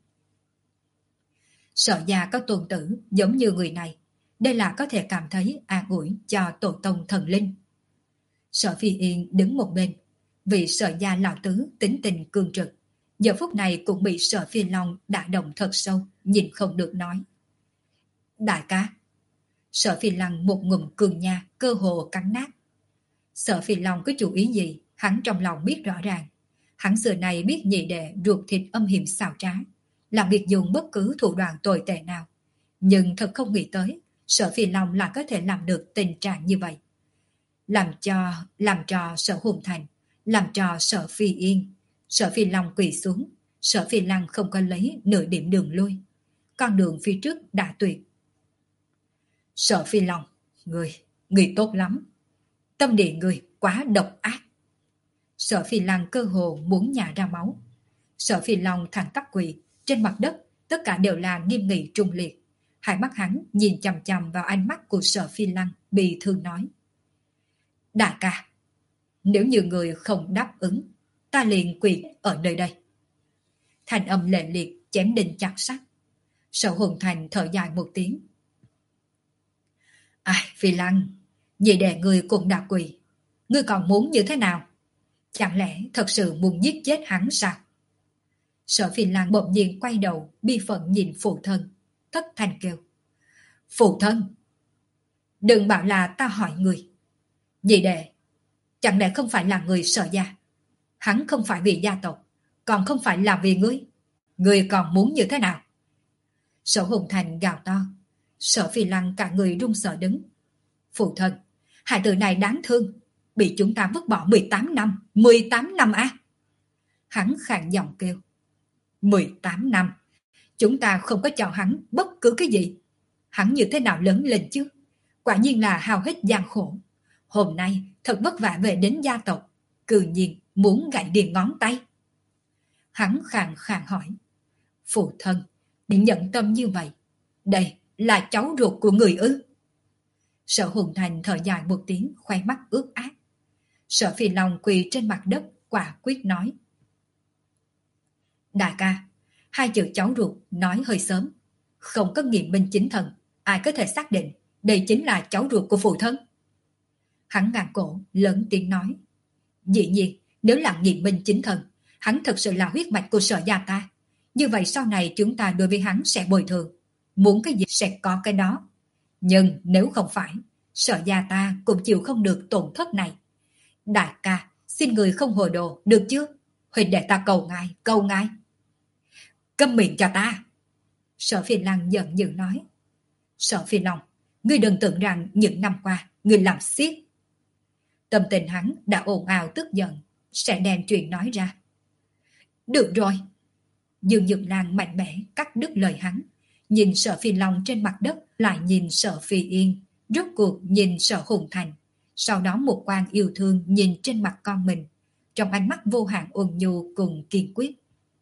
Sở gia có tôn tử giống như người này, đây là có thể cảm thấy an ủi cho tổ tông thần linh. Sở Phi Yên đứng một bên, vì Sở gia lão tứ tính tình cương trực, giờ phút này cũng bị Sở Phi Long đả động thật sâu, nhìn không được nói. Đại ca. Sở Phi Lăng một ngụm cường nha, cơ hồ cắn nát. Sở Phi Long có chủ ý gì, hắn trong lòng biết rõ ràng. Hắn xưa này biết nhị đệ ruột thịt âm hiểm xảo trá, làm việc dùng bất cứ thủ đoạn tồi tệ nào. Nhưng thật không nghĩ tới, Sở Phi Long là có thể làm được tình trạng như vậy. Làm cho, làm trò Sở Hùng Thành, làm trò Sở Phi Yên. Sở Phi Long quỳ xuống, Sở Phi Lăng không có lấy nửa điểm đường lui. Con đường phía trước đã tuyệt. Sở Phi Long, người, người tốt lắm. Tâm địa người quá độc ác. Sở Phi Lăng cơ hồ muốn nhả ra máu. Sở Phi Long thẳng tắp quỳ, trên mặt đất tất cả đều là nghiêm nghị trung liệt. Hai mắt hắn nhìn chằm chằm vào ánh mắt của Sở Phi Lăng, bị thương nói. Đại ca, nếu như người không đáp ứng, ta liền quỳ ở nơi đây. Thành âm lệ liệt chém đinh chặt sắt. Sở Hùng Thành thở dài một tiếng. Ai, Phi Lăng, vì để người cùng đã quỳ, ngươi còn muốn như thế nào? Chẳng lẽ thật sự muốn giết chết hắn sao? Sở Phi Lăng bỗng nhiên quay đầu, bi phận nhìn phụ thân, thất thanh kêu. Phụ thân, đừng bảo là ta hỏi người. Vì đệ, chẳng lẽ không phải là người Sở gia? Hắn không phải vì gia tộc, còn không phải là vì ngươi. Ngươi còn muốn như thế nào? Sở Hùng Thành gào to. Sở Phi Lăng cả người run sợ đứng. Phụ thân, hải tử này đáng thương, bị chúng ta vứt bỏ mười tám năm, mười tám năm á. À? Hắn khàn giọng kêu. mười tám năm, chúng ta không có cho hắn bất cứ cái gì. Hắn như thế nào lớn lên chứ? Quả nhiên là hao hết gian khổ. Hôm nay thật vất vả về đến gia tộc, cư nhiên muốn gãy điền ngón tay. Hắn khàn khàn hỏi. Phụ thân, bị nhận tâm như vậy, đây là cháu ruột của người ư? Sở Hùng Thành thở dài một tiếng, khoe mắt ướt át. Sở Phi Long quỳ trên mặt đất, quả quyết nói. Đại ca, hai chữ cháu ruột nói hơi sớm. Không có nghiệm minh chính thần, ai có thể xác định đây chính là cháu ruột của phụ thân? Hắn ngàn cổ, lớn tiếng nói. Dĩ nhiên, nếu là nghiệm minh chính thần, hắn thật sự là huyết mạch của Sở gia ta. Như vậy sau này chúng ta đối với hắn sẽ bồi thường. Muốn cái gì sẽ có cái đó. Nhưng nếu không phải, Sở gia ta cũng chịu không được tổn thất này. Đại ca, xin người không hồ đồ, được chưa? Huynh đệ ta cầu ngài, cầu ngài. Câm miệng cho ta. Sở Phi Lăng giận dữ nói. Sở Phi Long, ngươi đừng tưởng rằng những năm qua, ngươi làm xiết. Tâm tình hắn đã ồn ào tức giận, sẽ đem chuyện nói ra. Được rồi. Dương Dực Lan mạnh mẽ cắt đứt lời hắn. Nhìn Sở Phi Long trên mặt đất, lại nhìn Sở Phi Yên, rốt cuộc nhìn Sở Hùng Thành. Sau đó một quan yêu thương nhìn trên mặt con mình, trong ánh mắt vô hạn ôn nhu cùng kiên quyết.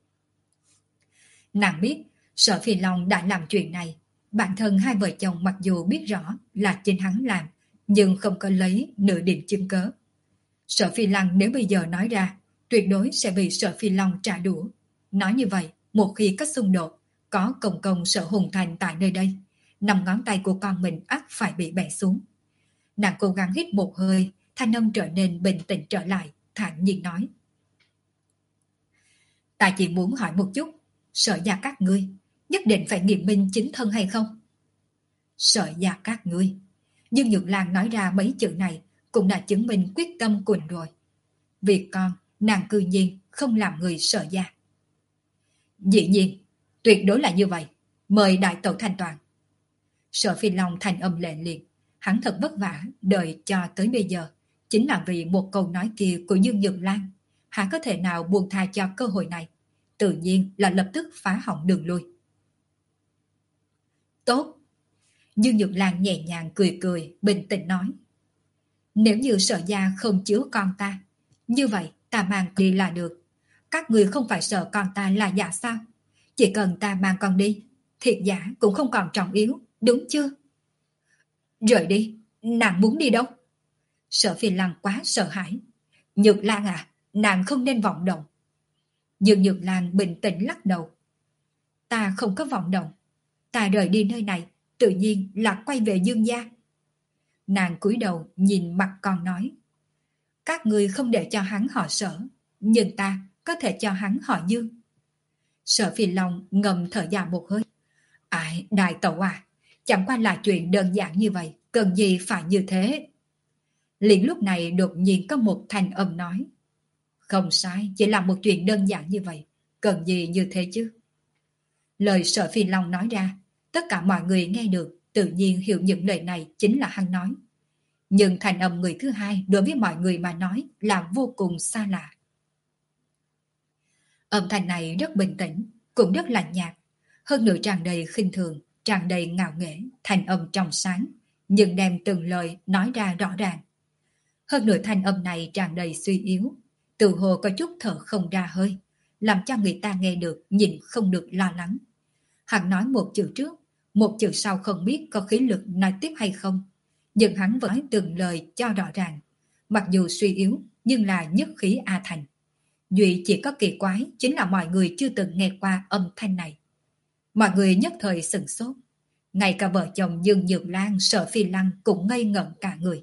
Nàng biết Sở Phi Long đã làm chuyện này. Bản thân hai vợ chồng mặc dù biết rõ là chính hắn làm, nhưng không có lấy nửa điểm chứng cớ. Sở Phi Lăng nếu bây giờ nói ra, tuyệt đối sẽ bị Sở Phi Long trả đũa. Nói như vậy, một khi có xung đột, có công công Sở Hùng Thành tại nơi đây, năm ngón tay của con mình ắt phải bị bẻ xuống. Nàng cố gắng hít một hơi, thanh âm trở nên bình tĩnh trở lại, thản nhiên nói. Ta chỉ muốn hỏi một chút, Sở gia các ngươi nhất định phải nghiệm minh chính thân hay không? Sở gia các ngươi. Dương Nhược Lan nói ra mấy chữ này cũng đã chứng minh quyết tâm của rồi. Vì con, nàng cư nhiên không làm người Sở gia. Dĩ nhiên, tuyệt đối là như vậy. Mời đại tẩu thanh toàn. Sở Phi Long thành âm lệ liệt. Hắn thật vất vả đợi cho tới bây giờ, chính là vì một câu nói kia của Dương Nhược Lan. Hắn có thể nào buông tha cho cơ hội này? Tự nhiên là lập tức phá hỏng đường lui. Tốt. Dương Nhược Lan nhẹ nhàng cười cười, bình tĩnh nói. Nếu như Sở gia không chứa con ta, như vậy ta mang đi là được. Các người không phải sợ con ta là giả sao? Chỉ cần ta mang con đi, thiệt giả cũng không còn trọng yếu, đúng chưa? Rời đi, nàng muốn đi đâu? Sở Phi Lăng quá sợ hãi. Nhược Lan à, nàng không nên vọng động. Dương Nhược Lan bình tĩnh lắc đầu. Ta không có vọng động. Ta rời đi nơi này, tự nhiên là quay về Dương gia. Nàng cúi đầu nhìn mặt con nói. Các người không để cho hắn họ Sở, nhưng ta có thể cho hắn họ Dương. Sở Phi Long ngầm thở dài một hơi. Ai, đại tẩu à, chẳng qua là chuyện đơn giản như vậy, cần gì phải như thế? Liền lúc này đột nhiên có một thanh âm nói. Không sai, chỉ là một chuyện đơn giản như vậy, cần gì như thế chứ? Lời Sở Phi Long nói ra, tất cả mọi người nghe được, tự nhiên hiểu những lời này chính là hắn nói. Nhưng thành âm người thứ hai đối với mọi người mà nói là vô cùng xa lạ. Âm thanh này rất bình tĩnh, cũng rất lạnh nhạt, hơn nữa tràn đầy khinh thường, tràn đầy ngạo nghễ, thanh âm trong sáng, nhưng đem từng lời nói ra rõ ràng. Hơn nữa thanh âm này tràn đầy suy yếu, tự hồ có chút thở không ra hơi, làm cho người ta nghe được nhìn không được lo lắng. Hắn nói một chữ trước, một chữ sau không biết có khí lực nói tiếp hay không, nhưng hắn vẫn nói từng lời cho rõ ràng, mặc dù suy yếu nhưng là nhất khí a thành. Duy chỉ có kỳ quái chính là mọi người chưa từng nghe qua âm thanh này. Mọi người nhất thời sửng sốt, ngay cả vợ chồng Dương Nhược Lan, Sở Phi Lăng cũng ngây ngẩn cả người.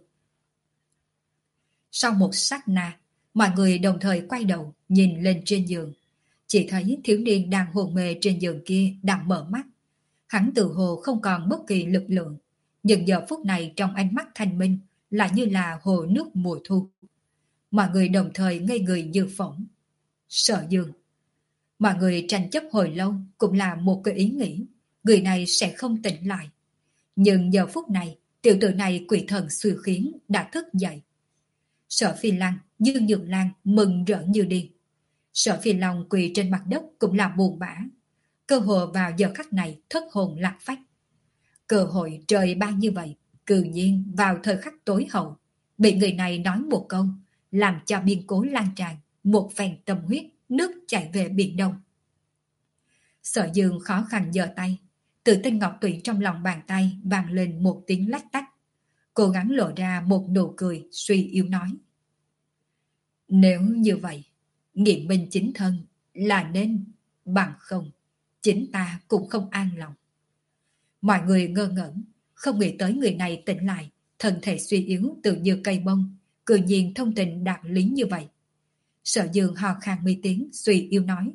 Sau một sát na, mọi người đồng thời quay đầu nhìn lên trên giường, chỉ thấy thiếu niên đang hôn mê trên giường kia đang mở mắt. Hắn tự hồ không còn bất kỳ lực lượng, nhưng giờ phút này trong ánh mắt thanh minh lại như là hồ nước mùa thu. Mọi người đồng thời ngây người như phỏng. Sở Dương. Mọi người tranh chấp hồi lâu cũng là một cái ý nghĩ, người này sẽ không tỉnh lại. Nhưng giờ phút này, tiểu tử này quỷ thần suy khiến đã thức dậy. Sở Phi Lăng, Dương Nhược Lan mừng rỡ như điên. Sở Phi Long quỳ trên mặt đất cũng là buồn bã. Cơ hội vào giờ khắc này thất hồn lạc phách. Cơ hội trời ban như vậy, cư nhiên vào thời khắc tối hậu, bị người này nói một câu, làm cho biên cố lan tràn, một phen tâm huyết, nước chảy về biển đông. Sở Dương khó khăn giơ tay, tự tinh ngọc tụy trong lòng bàn tay vang lên một tiếng lách tách, cố gắng lộ ra một nụ cười suy yếu nói. Nếu như vậy, nghiệm minh chính thân là nên, bằng không, chính ta cũng không an lòng. Mọi người ngơ ngẩn, không nghĩ tới người này tỉnh lại, thân thể suy yếu tự như cây bông, cự nhiên thông tình đạt lý như vậy. Sở Dương hò khan mi tiếng suy yếu nói.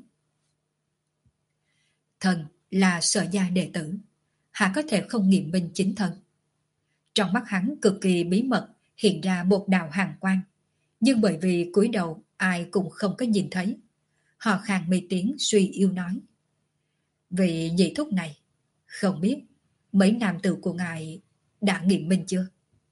Thần là Sở gia đệ tử, hạ có thể không nghiệm minh chính thân. Trong mắt hắn cực kỳ bí mật hiện ra một đạo hàn quang, nhưng bởi vì cúi đầu ai cũng không có nhìn thấy. Hò khan mi tiếng suy yếu nói. Vị nhị thúc này, không biết mấy nam tử của ngài đã nghiệm minh chưa?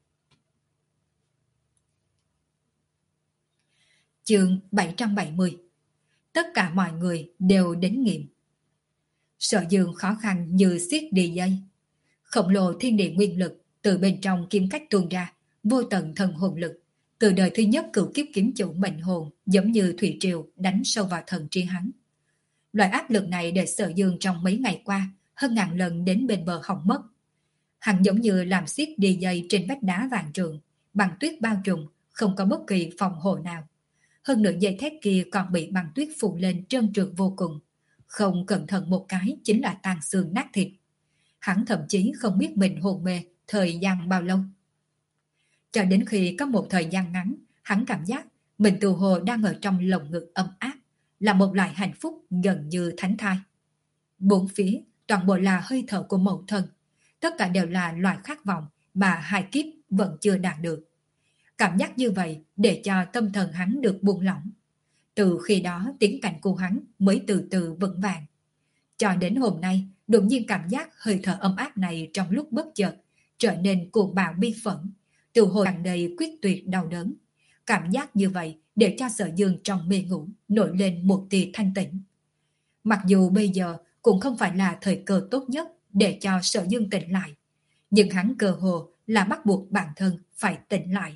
Chương bảy trăm bảy mươi. Tất cả mọi người đều đến nghiệm. Sở Dương khó khăn như xiết đi dây. Khổng lồ thiên địa nguyên lực từ bên trong kiếm cách tuôn ra, vô tận thần hồn lực. Từ đời thứ nhất cửu kiếp kiếm chủ mệnh hồn giống như thủy triều đánh sâu vào thần trí hắn. Loại áp lực này để Sở Dương trong mấy ngày qua hơn ngàn lần đến bên bờ hỏng mất. Hắn giống như làm xiết đi dây trên vách đá vạn trượng, bằng tuyết bao trùm, không có bất kỳ phòng hộ nào. Hơn nữa dây thép kia còn bị băng tuyết phủ lên trơn trượt vô cùng. Không cẩn thận một cái chính là tan xương nát thịt. Hắn thậm chí không biết mình hôn mê thời gian bao lâu. Cho đến khi có một thời gian ngắn, hắn cảm giác mình tự hồ đang ở trong lồng ngực ấm áp, là một loại hạnh phúc gần như thánh thai. Bốn phía toàn bộ là hơi thở của mẫu thân, tất cả đều là loại khát vọng mà hai kiếp vẫn chưa đạt được. Cảm giác như vậy để cho tâm thần hắn được buông lỏng. Từ khi đó tiếng cảnh của hắn mới từ từ vững vàng. Cho đến hôm nay, đột nhiên cảm giác hơi thở ấm áp này trong lúc bất chợt trở nên cuồng bạo bi phẫn, từ hồi tràn đầy quyết tuyệt đau đớn. Cảm giác như vậy để cho Sở Dương trong mê ngủ nổi lên một tia thanh tĩnh. Mặc dù bây giờ cũng không phải là thời cơ tốt nhất để cho Sở Dương tỉnh lại, nhưng hắn cơ hồ là bắt buộc bản thân phải tỉnh lại.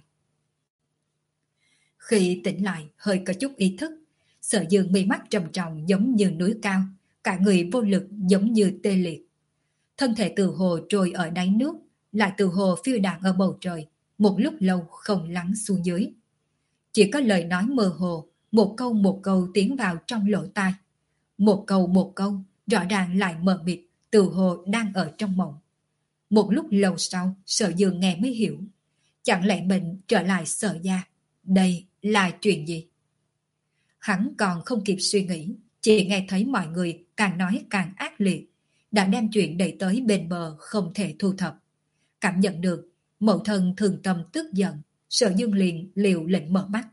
Khi tỉnh lại hơi có chút ý thức, Sở Dương mi mắt trầm trọng giống như núi cao, cả người vô lực giống như tê liệt. Thân thể từ hồ trôi ở đáy nước, lại từ hồ phiêu đạn ở bầu trời, một lúc lâu không lắng xuống dưới. Chỉ có lời nói mơ hồ, một câu một câu tiến vào trong lỗ tai. Một câu một câu, rõ ràng lại mờ mịt, từ hồ đang ở trong mộng. Một lúc lâu sau, Sở Dương nghe mới hiểu. Chẳng lẽ mình trở lại Sở gia? Đây là chuyện gì? Hắn còn không kịp suy nghĩ, chỉ nghe thấy mọi người càng nói càng ác liệt, đã đem chuyện đẩy tới bên bờ không thể thu thập. Cảm nhận được, mẫu thân thường tâm tức giận, Sở Dương liền liều lệnh mở mắt.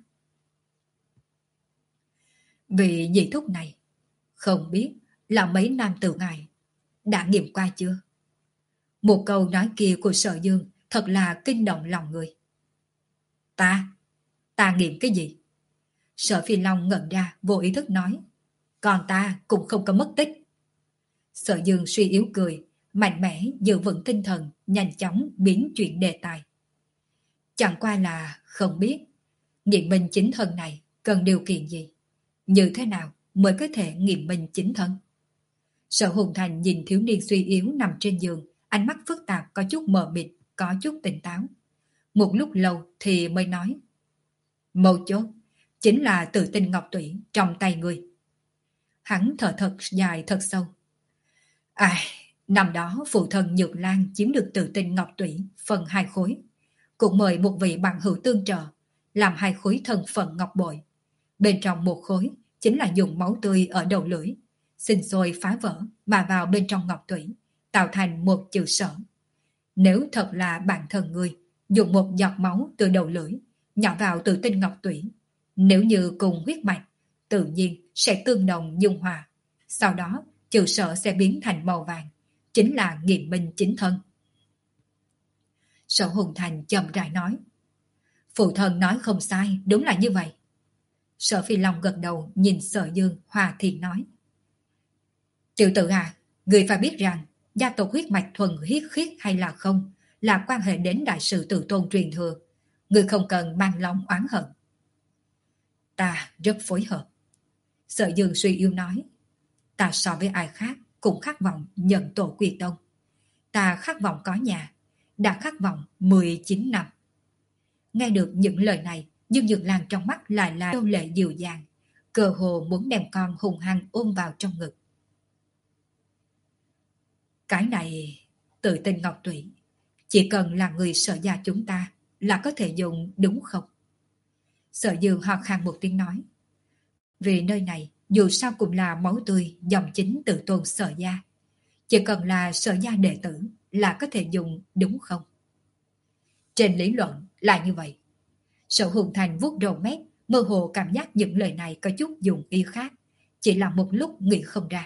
Vị nhị thúc này, không biết là mấy nam tử ngài đã nghiệm qua chưa? Một câu nói kia của Sở Dương thật là kinh động lòng người. Ta? Ta nghiệm cái gì? Sở Phi Long ngẩn ra vô ý thức nói. Còn ta cũng không có mất tích. Sở Dương suy yếu cười, mạnh mẽ giữ vững tinh thần, nhanh chóng biến chuyển đề tài. Chẳng qua là không biết nghiệm minh chính thân này cần điều kiện gì, như thế nào mới có thể nghiệm minh chính thân. Sở Hùng Thành nhìn thiếu niên suy yếu nằm trên giường, ánh mắt phức tạp, có chút mờ mịt, có chút tỉnh táo. Một lúc lâu thì mới nói. Mấu chốt chính là tự tinh ngọc tủy trong tay người. Hắn thở thật dài thật sâu. Ai, năm đó phụ thân Nhược Lan chiếm được tự tinh ngọc tủy phần hai khối, cũng mời một vị bằng hữu tương trợ, làm hai khối thân phận ngọc bội. Bên trong một khối chính là dùng máu tươi ở đầu lưỡi, sinh sôi phá vỡ mà vào bên trong ngọc tủy, tạo thành một chữ Sở. Nếu thật là bản thân người dùng một giọt máu từ đầu lưỡi nhỏ vào tự tinh ngọc tủy, nếu như cùng huyết mạch, tự nhiên sẽ tương đồng dung hòa. Sau đó chữ Sở sẽ biến thành màu vàng, chính là nghiệm minh chính thân. Sở Hùng Thành chậm rãi nói. Phụ thân nói không sai, đúng là như vậy. Sở Phi Long gật đầu nhìn Sở Dương hòa thiện nói. Tiểu tử à, người phải biết rằng gia tộc huyết mạch thuần huyết khiết hay là không là quan hệ đến đại sự tự tôn truyền thừa. Người không cần mang lòng oán hận. Ta rất phối hợp. Sở Dương suy yếu nói. Ta so với ai khác cũng khát vọng nhận tổ quy tông. Ta khát vọng có nhà, đã khát vọng mười chín năm. Nghe được những lời này, Dương Nhược Lan trong mắt lại là đôi lệ dịu dàng, cơ hồ muốn đem con hùng hăng ôm vào trong ngực. Cái này, tự tinh ngọc tủy, chỉ cần là người Sở gia chúng ta là có thể dùng đúng không? Sở Dương ho khan một tiếng nói. Vì nơi này dù sao cũng là máu tươi dòng chính tự tôn Sở gia, chỉ cần là Sở gia đệ tử là có thể dùng đúng không? Trên lý luận là như vậy. Sở Hùng Thành vuốt đầu mép, mơ hồ cảm giác những lời này có chút dụng ý khác, chỉ là một lúc nghĩ không ra.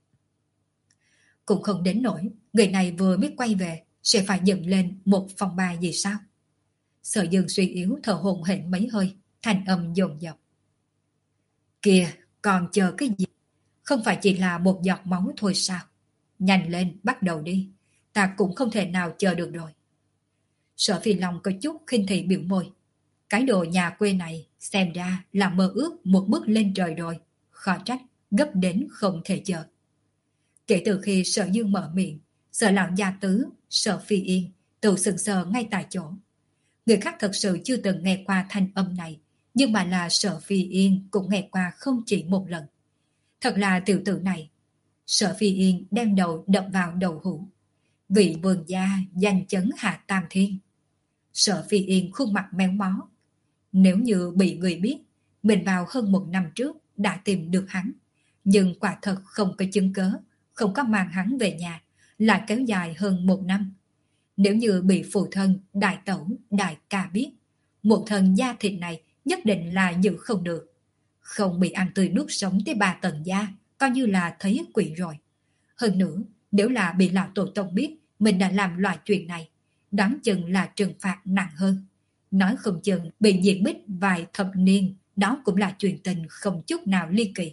Cũng không đến nỗi người này vừa mới quay về sẽ phải dựng lên một phòng bài gì sao? Sở Dương suy yếu thở hổn hển mấy hơi, thanh âm dồn dập. Kìa, còn chờ cái gì? Không phải chỉ là một giọt máu thôi sao? Nhanh lên, bắt đầu đi. Ta cũng không thể nào chờ được rồi. Sở Phi Long có chút khinh thị biểu môi. Cái đồ nhà quê này xem ra là mơ ước một bước lên trời rồi. Khó trách, gấp đến không thể chờ. Kể từ khi Sở Dương mở miệng, Sở lão gia tứ, Sở Phi Yên tự sừng sờ ngay tại chỗ. Người khác thật sự chưa từng nghe qua thanh âm này, nhưng mà là Sở Phi Yên cũng nghe qua không chỉ một lần. Thật là tiểu tử này. Sở Phi Yên đem đầu đập vào đầu hũ. Vị vườn gia danh chấn hạ tam thiên. Sở Phi Yên khuôn mặt méo mó. Nếu như bị người biết, mình vào hơn một năm trước đã tìm được hắn, nhưng quả thật không có chứng cớ, không có mang hắn về nhà, lại kéo dài hơn một năm. Nếu như bị phụ thân, đại tẩu, đại ca biết, một thần da thịt này nhất định là giữ không được. Không bị ăn tươi nuốt sống tới ba tầng da, coi như là thấy quỷ rồi. Hơn nữa, nếu là bị lão tổ tông biết mình đã làm loại chuyện này, đoán chừng là trừng phạt nặng hơn. Nói không chừng bị diệt bích vài thập niên, đó cũng là chuyện tình không chút nào ly kỳ.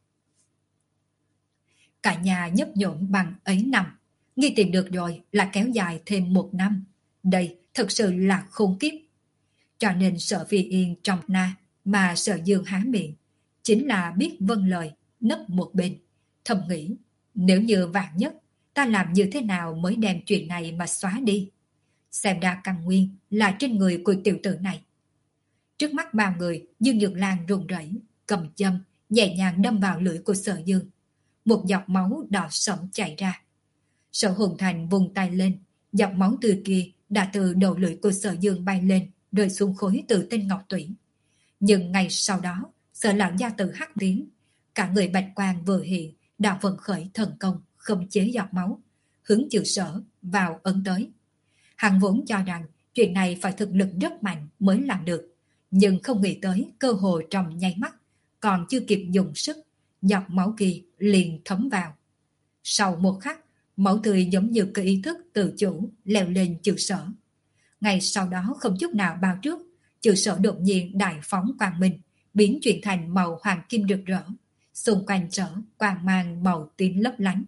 Cả nhà nhấp nhổm bằng ấy năm, nghi tìm được rồi là kéo dài thêm một năm. Đây thật sự là khốn kiếp. Cho nên Sở Phi Yên trong na mà Sở Dương há miệng, chính là biết vâng lời, nấp một bên. Thầm nghĩ, nếu như vạn nhất, ta làm như thế nào mới đem chuyện này mà xóa đi? Xem ra căn nguyên là trên người của tiểu tử này. Trước mắt bao người, Dương Nhược Lan run rẩy, cầm châm, nhẹ nhàng đâm vào lưỡi của Sở Dương. Một giọt máu đỏ sẫm chảy ra. Sở Hùng Thành vùng tay lên, giọt máu tươi kia đã từ đầu lưỡi của Sở Dương bay lên, rơi xuống khối tự tinh ngọc tủy. Nhưng ngay sau đó, Sở lão gia tử hắc tiếng, cả người bạch quang vừa hiện, đã vận khởi thần công, khống chế giọt máu, hướng chữ Sở vào ấn tới. Hắn vốn cho rằng chuyện này phải thực lực rất mạnh mới làm được, nhưng không nghĩ tới cơ hội trong nháy mắt, còn chưa kịp dùng sức, giọt máu kia liền thấm vào. Sau một khắc, Máu tươi giống như cái ý thức tự chủ leo lên chữ Sở. Ngay sau đó không chút nào bao trước, chữ Sở đột nhiên đại phóng quang minh, biến chuyển thành màu hoàng kim rực rỡ, xung quanh Sở quang mang màu tím lấp lánh.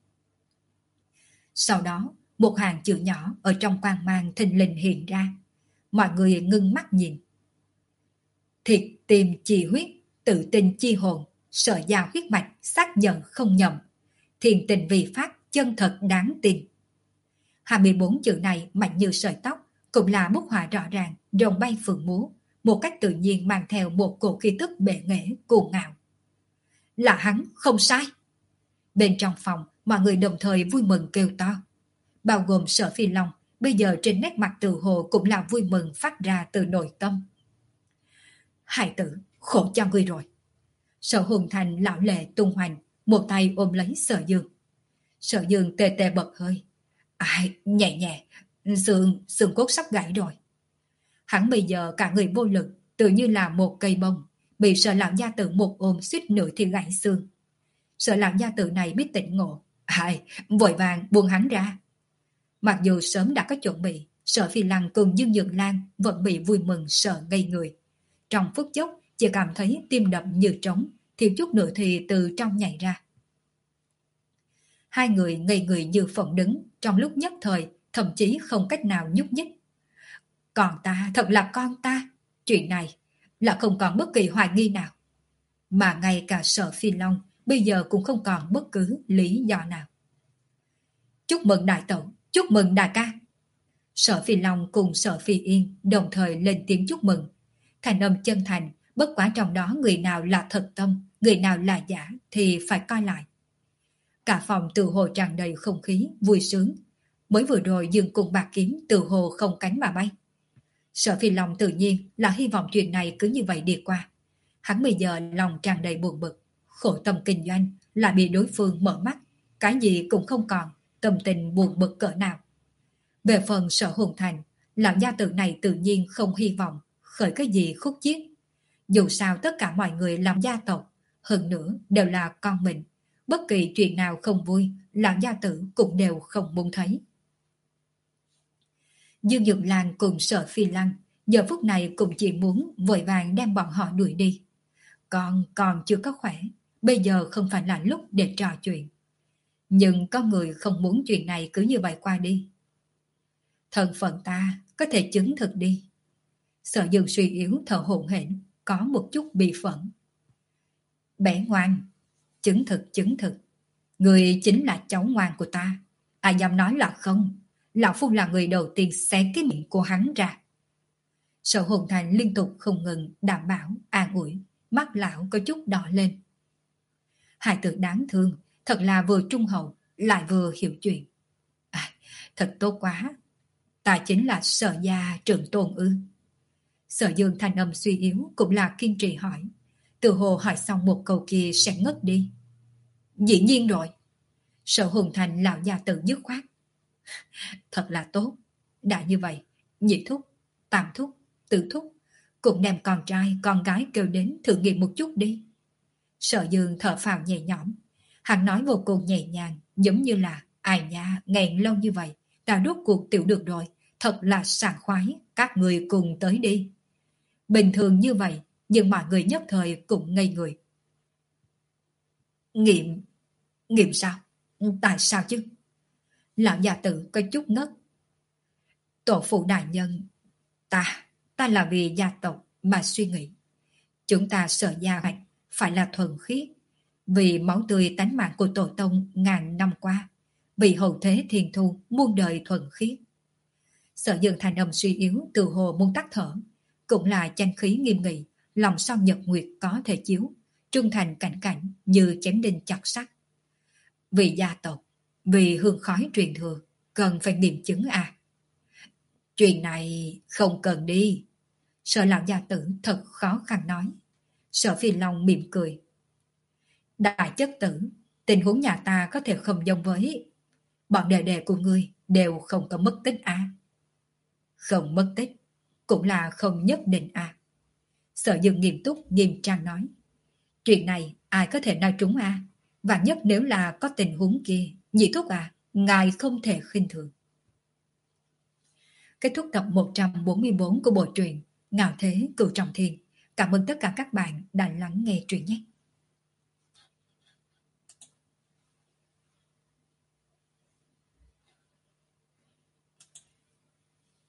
Sau đó, một hàng chữ nhỏ ở trong quang mang thình lình hiện ra. Mọi người ngưng mắt nhìn. Thịt tim chi huyết, tự tin chi hồn, sở giao huyết mạch, xác nhận không nhầm. Thiền tình vì pháp, chân thật đáng tin. hai mươi bốn chữ này mạnh như sợi tóc, cũng là bút họa rõ ràng, rồng bay phượng múa, một cách tự nhiên mang theo một cổ khí tức bệ nghệ, cuồng ngạo. Là hắn, không sai. Bên trong phòng, mọi người đồng thời vui mừng kêu to. Bao gồm Sở Phi Long, bây giờ trên nét mặt tự hồ cũng là vui mừng phát ra từ nội tâm. Hải tử, khổ cho ngươi rồi. Sở Hùng Thành lão lệ tung hoành, một tay ôm lấy Sở Dương. Sở Dương tê tê bật hơi. Ai, nhẹ nhẹ, xương, xương cốt sắp gãy rồi. Hắn bây giờ cả người vô lực, tự như là một cây bông, bị Sở lão gia tử một ôm suýt nữa thì gãy xương. Sở lão gia tử này biết tỉnh ngộ. Ai, vội vàng buông hắn ra. Mặc dù sớm đã có chuẩn bị, Sở Phi Lăng cùng Dương Dược Lan vẫn bị vui mừng sợ ngây người. Trong phút chốc, chỉ cảm thấy tim đập như trống, thiếu chút nữa thì từ trong nhảy ra. Hai người ngây người như phỏng đứng, trong lúc nhất thời, thậm chí không cách nào nhúc nhích. Còn ta, thật là con ta. Chuyện này là không còn bất kỳ hoài nghi nào. Mà ngay cả Sở Phi Long bây giờ cũng không còn bất cứ lý do nào. Chúc mừng đại tẩu, chúc mừng đại ca. Sở Phi Long cùng Sở Phi Yên đồng thời lên tiếng chúc mừng. Thành âm chân thành, bất quá trong đó người nào là thật tâm, người nào là giả thì phải coi lại. Cả phòng từ hồ tràn đầy không khí, vui sướng. Mới vừa rồi Dương cùng bạc kiếm từ hồ không cánh mà bay. Sở Phi Long tự nhiên là hy vọng chuyện này cứ như vậy đi qua. Hắn bây giờ lòng tràn đầy buồn bực, khổ tâm kinh doanh, lại bị đối phương mở mắt, cái gì cũng không còn, tâm tình buồn bực cỡ nào. Về phần Sở Hùng Thành, lão gia tử này tự nhiên không hy vọng khởi cái gì khúc chiết. Dù sao tất cả mọi người làm gia tộc, hơn nữa đều là con mình. Bất kỳ chuyện nào không vui, lão gia tử cũng đều không muốn thấy. Dương Dược Lan cùng Sở Phi Lăng, giờ phút này cũng chỉ muốn vội vàng đem bọn họ đuổi đi. Con còn chưa có khỏe, bây giờ không phải là lúc để trò chuyện. Nhưng có người không muốn chuyện này cứ như vậy qua đi. Thân phận ta có thể chứng thực đi. Sở Dương suy yếu thở hổn hển, có một chút bị phẫn. Bé ngoan, chứng thực chứng thực. Người chính là cháu ngoan của ta. Ai dám nói là không? Lão Phu là người đầu tiên xé cái miệng của hắn ra. Sở Hồn Thành liên tục không ngừng đảm bảo, an ủi. Mắt lão có chút đỏ lên. Hải tử đáng thương, thật là vừa trung hậu, lại vừa hiểu chuyện. À, thật tốt quá. Ta chính là Sở gia trưởng tôn ư. Sở Dương thanh âm suy yếu cũng là kiên trì hỏi. Từ hồ hỏi xong một câu kia sẽ ngất đi. Dĩ nhiên rồi. Sở Hùng Thành lão gia tử dứt khoát. Thật là tốt. Đã như vậy, nhị thúc, tam thúc, tứ thúc cũng đem con trai, con gái kêu đến thử nghiệm một chút đi. Sở Dương thở phào nhẹ nhõm. Hắn nói vô cùng nhẹ nhàng, giống như là ai nha, nghẹn lâu như vậy, ta rốt cuộc tiểu được rồi, thật là sảng khoái, các người cùng tới đi. Bình thường như vậy, nhưng mọi người nhất thời cũng ngây người. Nghiệm, nghiệm sao? Tại sao chứ? Lão gia tử có chút ngất. Tổ phụ đại nhân, ta, ta là vì gia tộc mà suy nghĩ. Chúng ta Sở gia hoạch phải là thuần khiết, vì máu tươi tánh mạng của tổ tông ngàn năm qua, vì hậu thế thiền thu muôn đời thuần khiết. Sở Dương thành âm suy yếu từ hồ muốn tắt thở, cũng là tranh khí nghiêm nghị, lòng sau nhật nguyệt có thể chiếu, trung thành cảnh cảnh như chém đinh chặt sắt. Vì gia tộc, vì hương khói truyền thừa, cần phải nghiệm chứng à. Chuyện này không cần đi. Sở lão gia tử thật khó khăn nói. Sở Phi Long mỉm cười. Đại chất tử, tình huống nhà ta có thể không giống với. Bọn đệ đệ của ngươi đều không có mất tích à. Không mất tích, cũng là không nhất định à. Sở Dương nghiêm túc nghiêm trang nói. Chuyện này ai có thể nói trúng à. Và nhất nếu là có tình huống kia, nhị thúc à, ngài không thể khinh thường. Kết thúc tập một trăm bốn mươi bốn của bộ truyện Ngạo Thế Cửu Trọng Thiên. Cảm ơn tất cả các bạn đã lắng nghe truyện nhé.